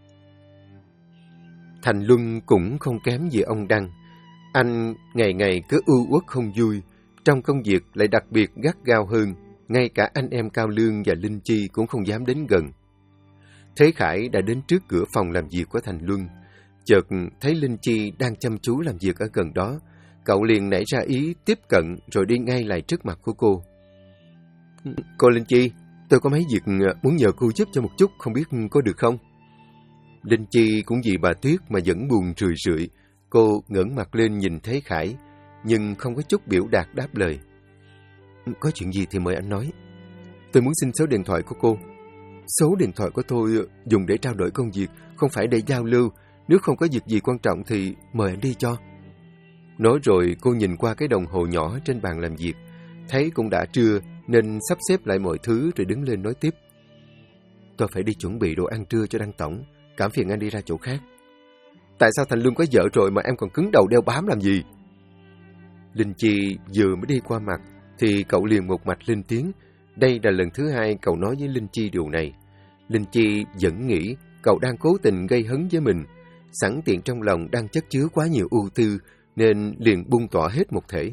Thành Luân cũng không kém gì ông Đăng. Anh ngày ngày cứ ưu uất không vui, trong công việc lại đặc biệt gắt gao hơn. Ngay cả anh em Cao Lương và Linh Chi cũng không dám đến gần. Thế Khải đã đến trước cửa phòng làm việc của Thành Luân. Chợt thấy Linh Chi đang chăm chú làm việc ở gần đó. Cậu liền nảy ra ý tiếp cận rồi đi ngay lại trước mặt của cô. Cô Linh Chi, tôi có mấy việc muốn nhờ cô giúp cho một chút, không biết có được không? Linh Chi cũng vì bà Tuyết mà vẫn buồn rười rượi. Cô ngẩng mặt lên nhìn Thế Khải, nhưng không có chút biểu đạt đáp lời. Có chuyện gì thì mời anh nói. Tôi muốn xin số điện thoại của cô. Số điện thoại của tôi dùng để trao đổi công việc, không phải để giao lưu. Nếu không có việc gì quan trọng thì mời anh đi cho. Nói rồi cô nhìn qua cái đồng hồ nhỏ trên bàn làm việc. Thấy cũng đã trưa nên sắp xếp lại mọi thứ rồi đứng lên nói tiếp. Tôi phải đi chuẩn bị đồ ăn trưa cho Đăng Tổng. Cảm phiền anh đi ra chỗ khác. Tại sao Thành Luân có vợ rồi mà em còn cứng đầu đeo bám làm gì? Linh Chi vừa mới đi qua mặt thì cậu liền một mạch lên tiếng. Đây là lần thứ 2 cậu nói với Linh Chi điều này. Linh Chi vẫn nghĩ cậu đang cố tình gây hấn với mình. Sẵn tiện trong lòng đang chất chứa quá nhiều ưu tư nên liền bung tỏa hết một thể.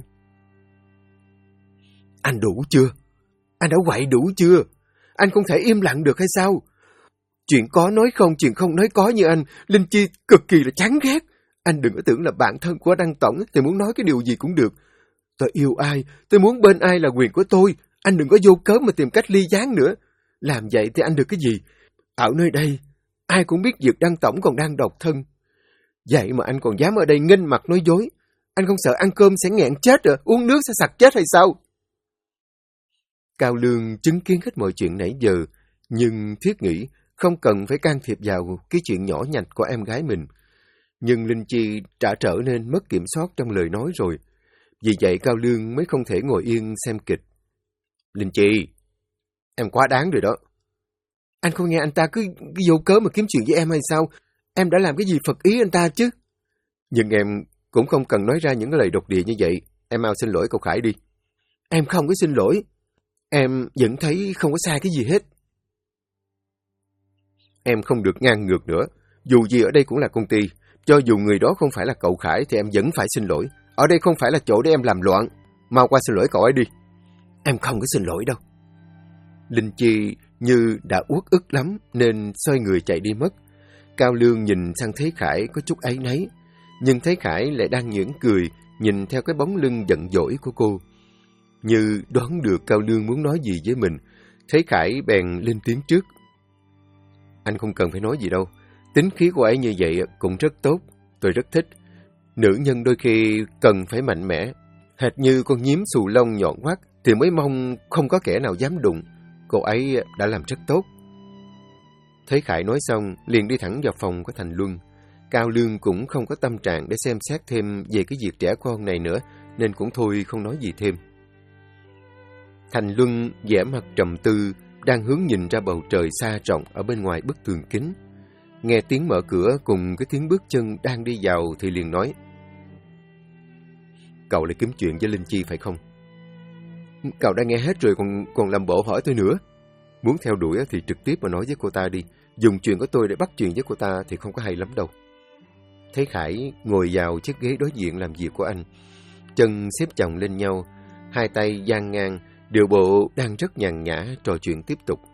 Anh đủ chưa? Anh đã quậy đủ chưa? Anh không thể im lặng được hay sao? Chuyện có nói không, chuyện không nói có như anh, Linh Chi cực kỳ là chán ghét. Anh đừng có tưởng là bạn thân của Đăng Tổng thì muốn nói cái điều gì cũng được. Tôi yêu ai, tôi muốn bên ai là quyền của tôi. Anh đừng có vô cớ mà tìm cách ly gián nữa. Làm vậy thì anh được cái gì? Ở nơi đây, ai cũng biết việc Đăng Tổng còn đang độc thân. Vậy mà anh còn dám ở đây nghênh mặt nói dối. Anh không sợ ăn cơm sẽ nghẹn chết à? Uống nước sẽ sặc chết hay sao? Cao Lương chứng kiến hết mọi chuyện nãy giờ, nhưng thiết nghĩ không cần phải can thiệp vào cái chuyện nhỏ nhặt của em gái mình. Nhưng Linh Chi đã trở nên mất kiểm soát trong lời nói rồi. Vì vậy Cao Lương mới không thể ngồi yên xem kịch. Linh Chi, em quá đáng rồi đó. Anh không nghe anh ta cứ vô cớ mà kiếm chuyện với em hay sao? Em đã làm cái gì phật ý anh ta chứ? Nhưng em cũng không cần nói ra những cái lời độc địa như vậy. Em mau xin lỗi cậu Khải đi. Em không có xin lỗi. Em vẫn thấy không có sai cái gì hết. Em không được ngang ngược nữa. Dù gì ở đây cũng là công ty. Cho dù người đó không phải là cậu Khải thì em vẫn phải xin lỗi. Ở đây không phải là chỗ để em làm loạn. Mau qua xin lỗi cậu ấy đi. Em không có xin lỗi đâu. Linh Chi như đã uất ức lắm nên xoay người chạy đi mất. Cao Lương nhìn sang Thế Khải có chút áy náy. Nhưng Thế Khải lại đang nhướng cười nhìn theo cái bóng lưng giận dỗi của cô. Như đoán được Cao Lương muốn nói gì với mình, Thế Khải bèn lên tiếng trước. Anh không cần phải nói gì đâu. Tính khí của ấy như vậy cũng rất tốt. Tôi rất thích. Nữ nhân đôi khi cần phải mạnh mẽ. Hệt như con nhím xù lông nhọn hoắt thì mới mong không có kẻ nào dám đụng. Cô ấy đã làm rất tốt. Thế Khải nói xong liền đi thẳng vào phòng của Thành Luân. Cao Lương cũng không có tâm trạng để xem xét thêm về cái việc trẻ con này nữa, nên cũng thôi không nói gì thêm. Thành Luân vẻ mặt trầm tư, đang hướng nhìn ra bầu trời xa rộng ở bên ngoài bức tường kính. Nghe tiếng mở cửa cùng cái tiếng bước chân đang đi vào thì liền nói. Cậu lại kiếm chuyện với Linh Chi phải không? Cậu đã nghe hết rồi còn làm bộ hỏi tôi nữa. Muốn theo đuổi thì trực tiếp mà nói với cô ta đi. Dùng chuyện của tôi để bắt chuyện với cô ta thì không có hay lắm đâu. Thế Khải ngồi vào chiếc ghế đối diện làm việc của anh. Chân xếp chồng lên nhau, hai tay dang ngang, điệu bộ đang rất nhàn nhã trò chuyện tiếp tục.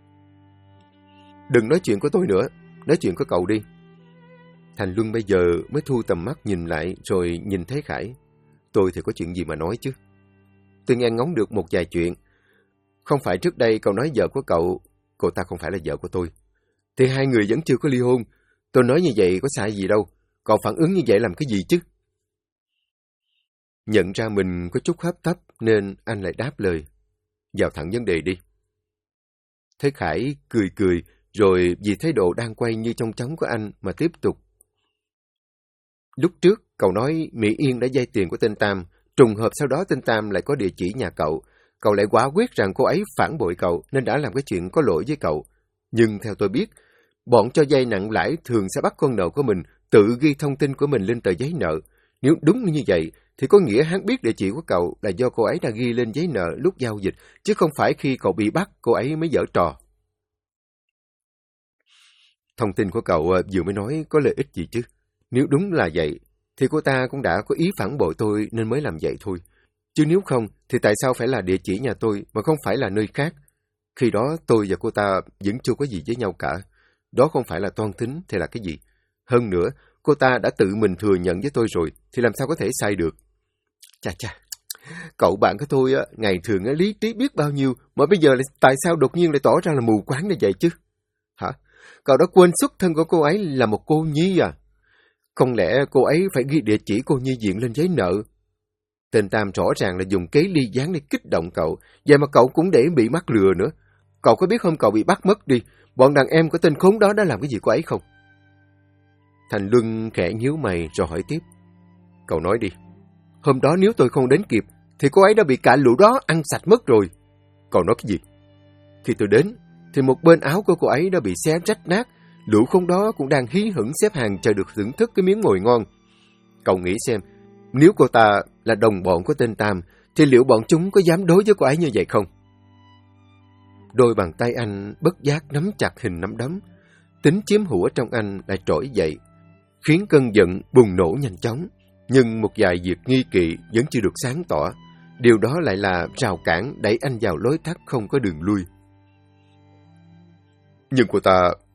Đừng nói chuyện của tôi nữa, nói chuyện của cậu đi. Thành Luân bây giờ mới thu tầm mắt nhìn lại rồi nhìn Thế Khải. Tôi thì có chuyện gì mà nói chứ. Tôi nghe ngóng được một vài chuyện. Không phải trước đây cậu nói vợ của cậu, cô ta không phải là vợ của tôi. Thì hai người vẫn chưa có ly hôn. Tôi nói như vậy có sai gì đâu. Cậu phản ứng như vậy làm cái gì chứ? Nhận ra mình có chút hấp tấp nên anh lại đáp lời. Vào thẳng vấn đề đi. Thế Khải cười cười rồi vì thái độ đang quay như trong trống của anh mà tiếp tục. Lúc trước cậu nói Mỹ Yên đã vay tiền của tên Tam. Trùng hợp sau đó tên Tam lại có địa chỉ nhà cậu. Cậu lại quả quyết rằng cô ấy phản bội cậu nên đã làm cái chuyện có lỗi với cậu. Nhưng theo tôi biết, bọn cho vay nặng lãi thường sẽ bắt con nợ của mình tự ghi thông tin của mình lên tờ giấy nợ. Nếu đúng như vậy, thì có nghĩa hắn biết địa chỉ của cậu là do cô ấy đã ghi lên giấy nợ lúc giao dịch, chứ không phải khi cậu bị bắt, cô ấy mới giở trò. Thông tin của cậu vừa mới nói có lợi ích gì chứ? Nếu đúng là vậy, thì cô ta cũng đã có ý phản bội tôi nên mới làm vậy thôi. Chứ nếu không, thì tại sao phải là địa chỉ nhà tôi mà không phải là nơi khác? Khi đó tôi và cô ta vẫn chưa có gì với nhau cả. Đó không phải là toan tính thì là cái gì? Hơn nữa, cô ta đã tự mình thừa nhận với tôi rồi, thì làm sao có thể sai được? Chà, cậu bạn của tôi ngày thường lý trí biết bao nhiêu, mà bây giờ tại sao đột nhiên lại tỏ ra là mù quáng như vậy chứ? Hả? Cậu đã quên xuất thân của cô ấy là một cô nhi à? Không lẽ cô ấy phải ghi địa chỉ cô nhi diện lên giấy nợ? Tên Tam rõ ràng là dùng kế ly gián để kích động cậu, vậy mà cậu cũng để bị mắc lừa nữa. Cậu có biết hôm cậu bị bắt mất đi, bọn đàn em của tên khốn đó đã làm cái gì cô ấy không? Thành Luân khẽ nhíu mày rồi hỏi tiếp. Cậu nói đi. Hôm đó nếu tôi không đến kịp, thì cô ấy đã bị cả lũ đó ăn sạch mất rồi. Cậu nói cái gì? Khi tôi đến, thì một bên áo của cô ấy đã bị xé rách nát, lũ khốn đó cũng đang hí hửng xếp hàng chờ được thưởng thức cái miếng mồi ngon. Cậu nghĩ xem, nếu cô ta là đồng bọn của tên Tam, thì liệu bọn chúng có dám đối với cô ấy như vậy không? Đôi bàn tay anh bất giác nắm chặt hình nắm đấm. Tính chiếm hữu trong anh lại trỗi dậy, khiến cơn giận bùng nổ nhanh chóng. Nhưng một vài việc nghi kỵ vẫn chưa được sáng tỏ. Điều đó lại là rào cản đẩy anh vào lối tắt không có đường lui. Nhưng cô ta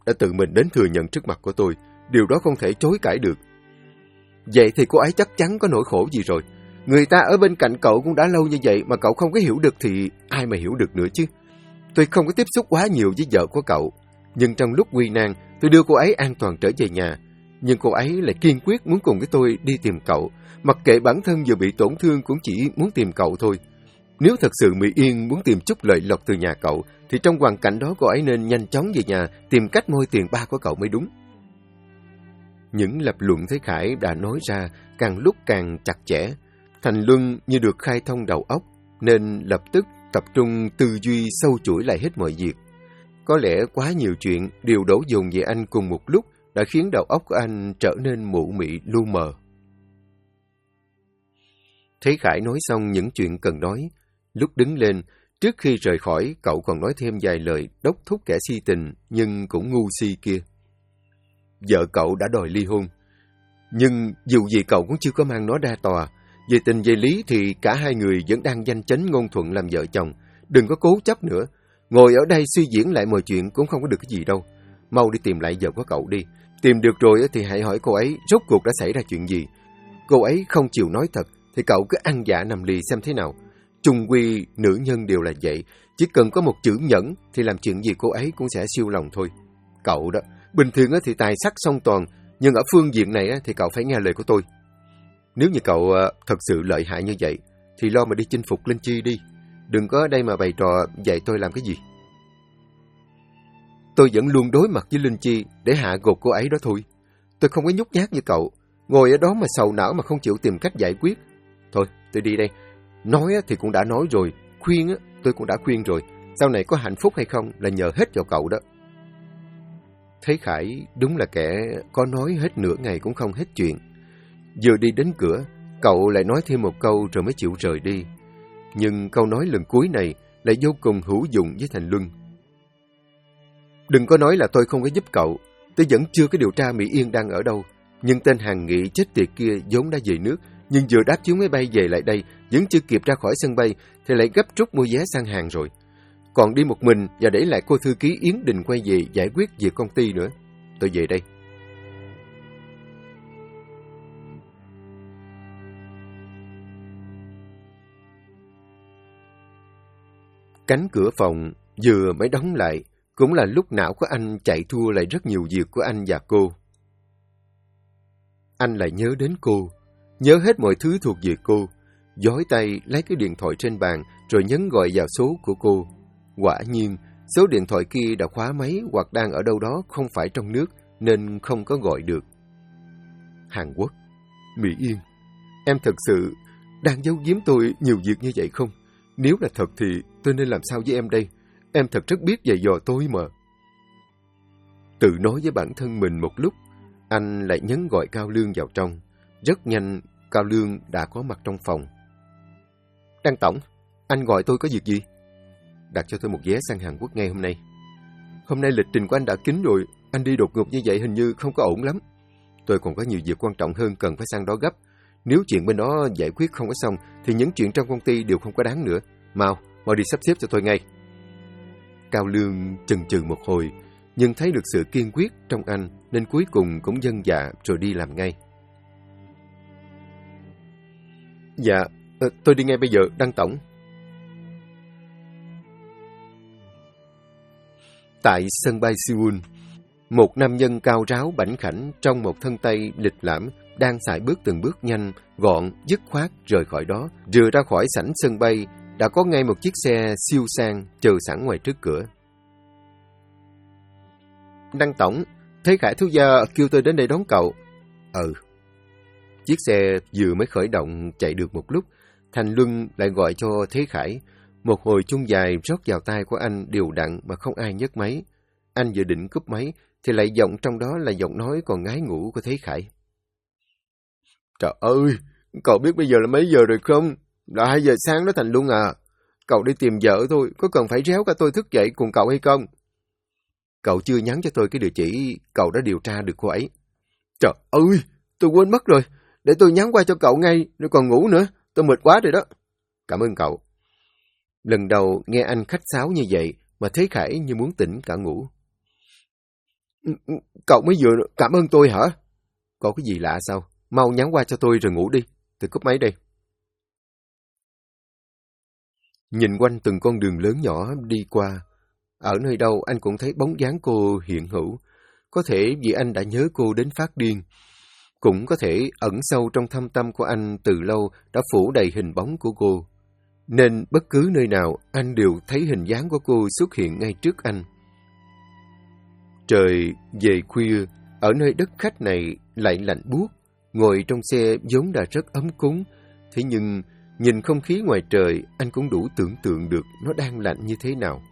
đã tự mình đến thừa nhận trước mặt của tôi. Điều đó không thể chối cãi được. Vậy thì cô ấy chắc chắn có nỗi khổ gì rồi. Người ta ở bên cạnh cậu cũng đã lâu như vậy mà cậu không có hiểu được thì ai mà hiểu được nữa chứ. Tôi không có tiếp xúc quá nhiều với vợ của cậu, nhưng trong lúc nguy nan, tôi đưa cô ấy an toàn trở về nhà. Nhưng cô ấy lại kiên quyết muốn cùng với tôi đi tìm cậu, mặc kệ bản thân vừa bị tổn thương cũng chỉ muốn tìm cậu thôi. Nếu thật sự Mỹ Yên muốn tìm chút lợi lộc từ nhà cậu, thì trong hoàn cảnh đó cô ấy nên nhanh chóng về nhà tìm cách moi tiền ba của cậu mới đúng. Những lập luận Thế Khải đã nói ra càng lúc càng chặt chẽ. Thành Luân như được khai thông đầu óc, nên lập tức tập trung tư duy sâu chuỗi lại hết mọi việc. Có lẽ quá nhiều chuyện đều đổ dồn về anh cùng một lúc đã khiến đầu óc của anh trở nên mụ mị lu mờ. Thế Khải nói xong những chuyện cần nói. Lúc đứng lên, trước khi rời khỏi, cậu còn nói thêm vài lời đốc thúc kẻ si tình nhưng cũng ngu si kia. Vợ cậu đã đòi ly hôn, nhưng dù gì cậu cũng chưa có mang nó ra tòa. Về tình về lý thì cả hai người vẫn đang danh chánh ngôn thuận làm vợ chồng. Đừng có cố chấp nữa. Ngồi ở đây suy diễn lại mọi chuyện cũng không có được cái gì đâu. Mau đi tìm lại vợ của cậu đi. Tìm được rồi thì hãy hỏi cô ấy rốt cuộc đã xảy ra chuyện gì. Cô ấy không chịu nói thật thì cậu cứ ăn dạ nằm lì xem thế nào. Chung quy nữ nhân đều là vậy. Chỉ cần có một chữ nhẫn thì làm chuyện gì cô ấy cũng sẽ siêu lòng thôi. Cậu đó, bình thường thì tài sắc song toàn, nhưng ở phương diện này thì cậu phải nghe lời của tôi. Nếu như cậu thật sự lợi hại như vậy, thì lo mà đi chinh phục Linh Chi đi. Đừng có ở đây mà bày trò dạy tôi làm cái gì. Tôi vẫn luôn đối mặt với Linh Chi để hạ gục cô ấy đó thôi. Tôi không có nhút nhát như cậu, ngồi ở đó mà sầu não mà không chịu tìm cách giải quyết. Thôi, tôi đi đây. Nói thì cũng đã nói rồi, khuyên tôi cũng đã khuyên rồi. Sau này có hạnh phúc hay không là nhờ hết vào cậu đó. Thế Khải đúng là kẻ có nói hết nửa ngày cũng không hết chuyện. Vừa đi đến cửa, cậu lại nói thêm một câu rồi mới chịu rời đi. Nhưng câu nói lần cuối này lại vô cùng hữu dụng với Thành Luân. Đừng có nói là tôi không có giúp cậu. Tôi vẫn chưa có điều tra Mỹ Yên đang ở đâu. Nhưng tên hàng nghị chết tiệt kia vốn đã về nước, nhưng vừa đáp chuyến máy bay về lại đây, vẫn chưa kịp ra khỏi sân bay thì lại gấp rút mua vé sang hàng rồi. Còn đi một mình và để lại cô thư ký Yến Đình quay về giải quyết việc công ty nữa. Tôi về đây. Cánh cửa phòng vừa mới đóng lại, cũng là lúc não của anh chạy thua lại rất nhiều việc của anh và cô. Anh lại nhớ đến cô, nhớ hết mọi thứ thuộc về cô. Dối tay lấy cái điện thoại trên bàn rồi nhấn gọi vào số của cô. Quả nhiên, số điện thoại kia đã khóa máy hoặc đang ở đâu đó không phải trong nước nên không có gọi được. Hàn Quốc, Mỹ Yên, em thật sự đang giấu giếm tôi nhiều việc như vậy không? Nếu là thật thì tôi nên làm sao với em đây? Em thật rất biết dạy dò tôi mà. Tự nói với bản thân mình một lúc, anh lại nhấn gọi Cao Lương vào trong. Rất nhanh, Cao Lương đã có mặt trong phòng. Đăng tổng, anh gọi tôi có việc gì? Đặt cho tôi một vé sang Hàn Quốc ngay hôm nay. Hôm nay lịch trình của anh đã kín rồi, anh đi đột ngột như vậy hình như không có ổn lắm. Tôi còn có nhiều việc quan trọng hơn cần phải sang đó gấp. Nếu chuyện bên đó giải quyết không có xong, thì những chuyện trong công ty đều không có đáng nữa. Mau đi sắp xếp cho tôi ngay. Cao Lương chần chừ một hồi, nhưng thấy được sự kiên quyết trong anh, nên cuối cùng cũng vâng dạ rồi đi làm ngay. Dạ, tôi đi ngay bây giờ, Đăng tổng. Tại sân bay Seoul, một nam nhân cao ráo bảnh khảnh trong một thân tây lịch lãm đang sải bước từng bước nhanh, gọn, dứt khoát rời khỏi đó. Vừa ra khỏi sảnh sân bay, đã có ngay một chiếc xe siêu sang chờ sẵn ngoài trước cửa. Đăng tổng, Thế Khải thiếu gia kêu tôi đến đây đón cậu. Chiếc xe vừa mới khởi động chạy được một lúc, Thành Luân lại gọi cho Thế Khải. Một hồi chuông dài rót vào tai của anh đều đặn mà không ai nhấc máy. Anh vừa định cúp máy, thì lại giọng trong đó là giọng nói còn ngái ngủ của Thế Khải. Trời ơi, cậu biết bây giờ là mấy giờ rồi không? Là 2 giờ sáng đó Thành Luân à. Cậu đi tìm vợ thôi, có cần phải réo cả tôi thức dậy cùng cậu hay không? Cậu chưa nhắn cho tôi cái địa chỉ, cậu đã điều tra được cô ấy. Trời ơi, tôi quên mất rồi. Để tôi nhắn qua cho cậu ngay, rồi còn ngủ nữa. Tôi mệt quá rồi đó. Cảm ơn cậu. Lần đầu nghe anh khách sáo như vậy, mà Thế Khải như muốn tỉnh cả ngủ. Cậu mới vừa cảm ơn tôi hả? Có cái gì lạ sao? Mau nhắn qua cho tôi rồi ngủ đi. Tôi cúp máy đây. Nhìn quanh từng con đường lớn nhỏ đi qua. Ở nơi đâu anh cũng thấy bóng dáng cô hiện hữu. Có thể vì anh đã nhớ cô đến phát điên. Cũng có thể ẩn sâu trong thâm tâm của anh từ lâu đã phủ đầy hình bóng của cô. Nên bất cứ nơi nào anh đều thấy hình dáng của cô xuất hiện ngay trước anh. Trời về khuya, ở nơi đất khách này lại lạnh buốt. Ngồi trong xe vốn đã rất ấm cúng. Thế nhưng nhìn không khí ngoài trời, anh cũng đủ tưởng tượng được nó đang lạnh như thế nào.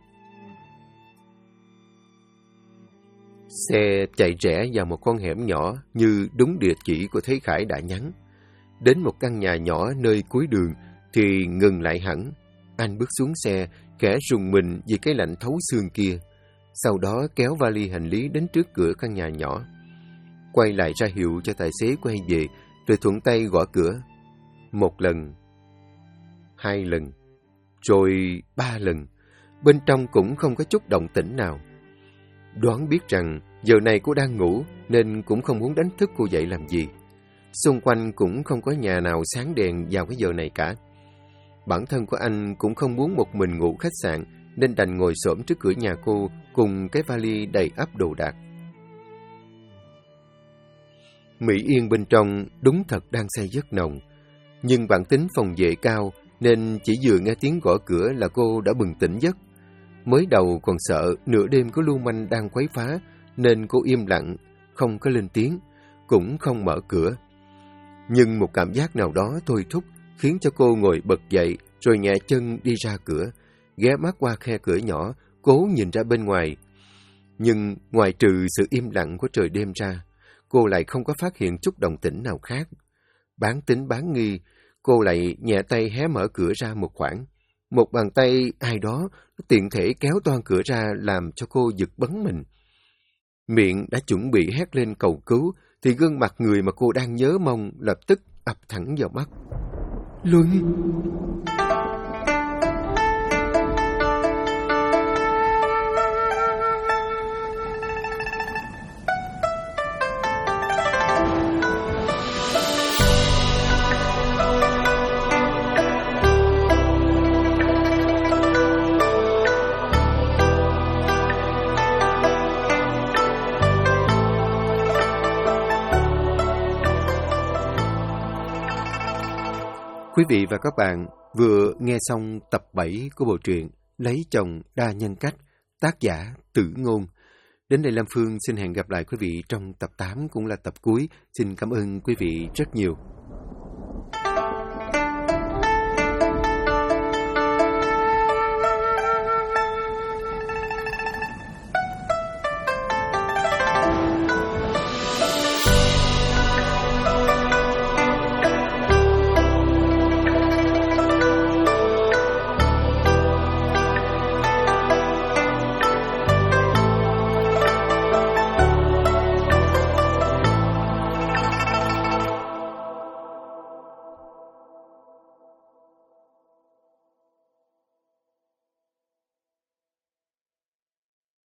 Xe chạy rẽ vào một con hẻm nhỏ như đúng địa chỉ của Thế Khải đã nhắn. Đến một căn nhà nhỏ nơi cuối đường thì ngừng lại hẳn. Anh bước xuống xe, khẽ rùng mình vì cái lạnh thấu xương kia. Sau đó kéo vali hành lý đến trước cửa căn nhà nhỏ. Quay lại ra hiệu cho tài xế quay về, rồi thuận tay gõ cửa. 1 lần, 2 lần, rồi 3 lần. Bên trong cũng không có chút động tĩnh nào. Đoán biết rằng giờ này cô đang ngủ nên cũng không muốn đánh thức cô dậy làm gì. Xung quanh cũng không có nhà nào sáng đèn vào cái giờ này cả. Bản thân của anh cũng không muốn một mình ngủ khách sạn nên đành ngồi xổm trước cửa nhà cô cùng cái vali đầy ắp đồ đạc. Mỹ Yên bên trong đúng thật đang say giấc nồng. Nhưng bản tính phòng vệ cao nên chỉ vừa nghe tiếng gõ cửa là cô đã bừng tỉnh giấc. Mới đầu còn sợ nửa đêm có lưu manh đang quấy phá nên cô im lặng, không có lên tiếng, cũng không mở cửa. Nhưng một cảm giác nào đó thôi thúc khiến cho cô ngồi bật dậy rồi nhẹ chân đi ra cửa, ghé mắt qua khe cửa nhỏ, cố nhìn ra bên ngoài. Nhưng ngoài trừ sự im lặng của trời đêm ra, cô lại không có phát hiện chút động tĩnh nào khác. Bán tính bán nghi, cô lại nhẹ tay hé mở cửa ra một khoảng. Một bàn tay ai đó tiện thể kéo toang cửa ra làm cho cô giật bắn mình. Miệng đã chuẩn bị hét lên cầu cứu, thì gương mặt người mà cô đang nhớ mong lập tức ập thẳng vào mắt. Luân! Quý vị và các bạn vừa nghe xong tập 7 của bộ truyện Lấy chồng đa nhân cách, tác giả Tử Ngôn. Đến đây Lam Phương xin hẹn gặp lại quý vị trong tập 8 cũng là tập cuối. Xin cảm ơn quý vị rất nhiều.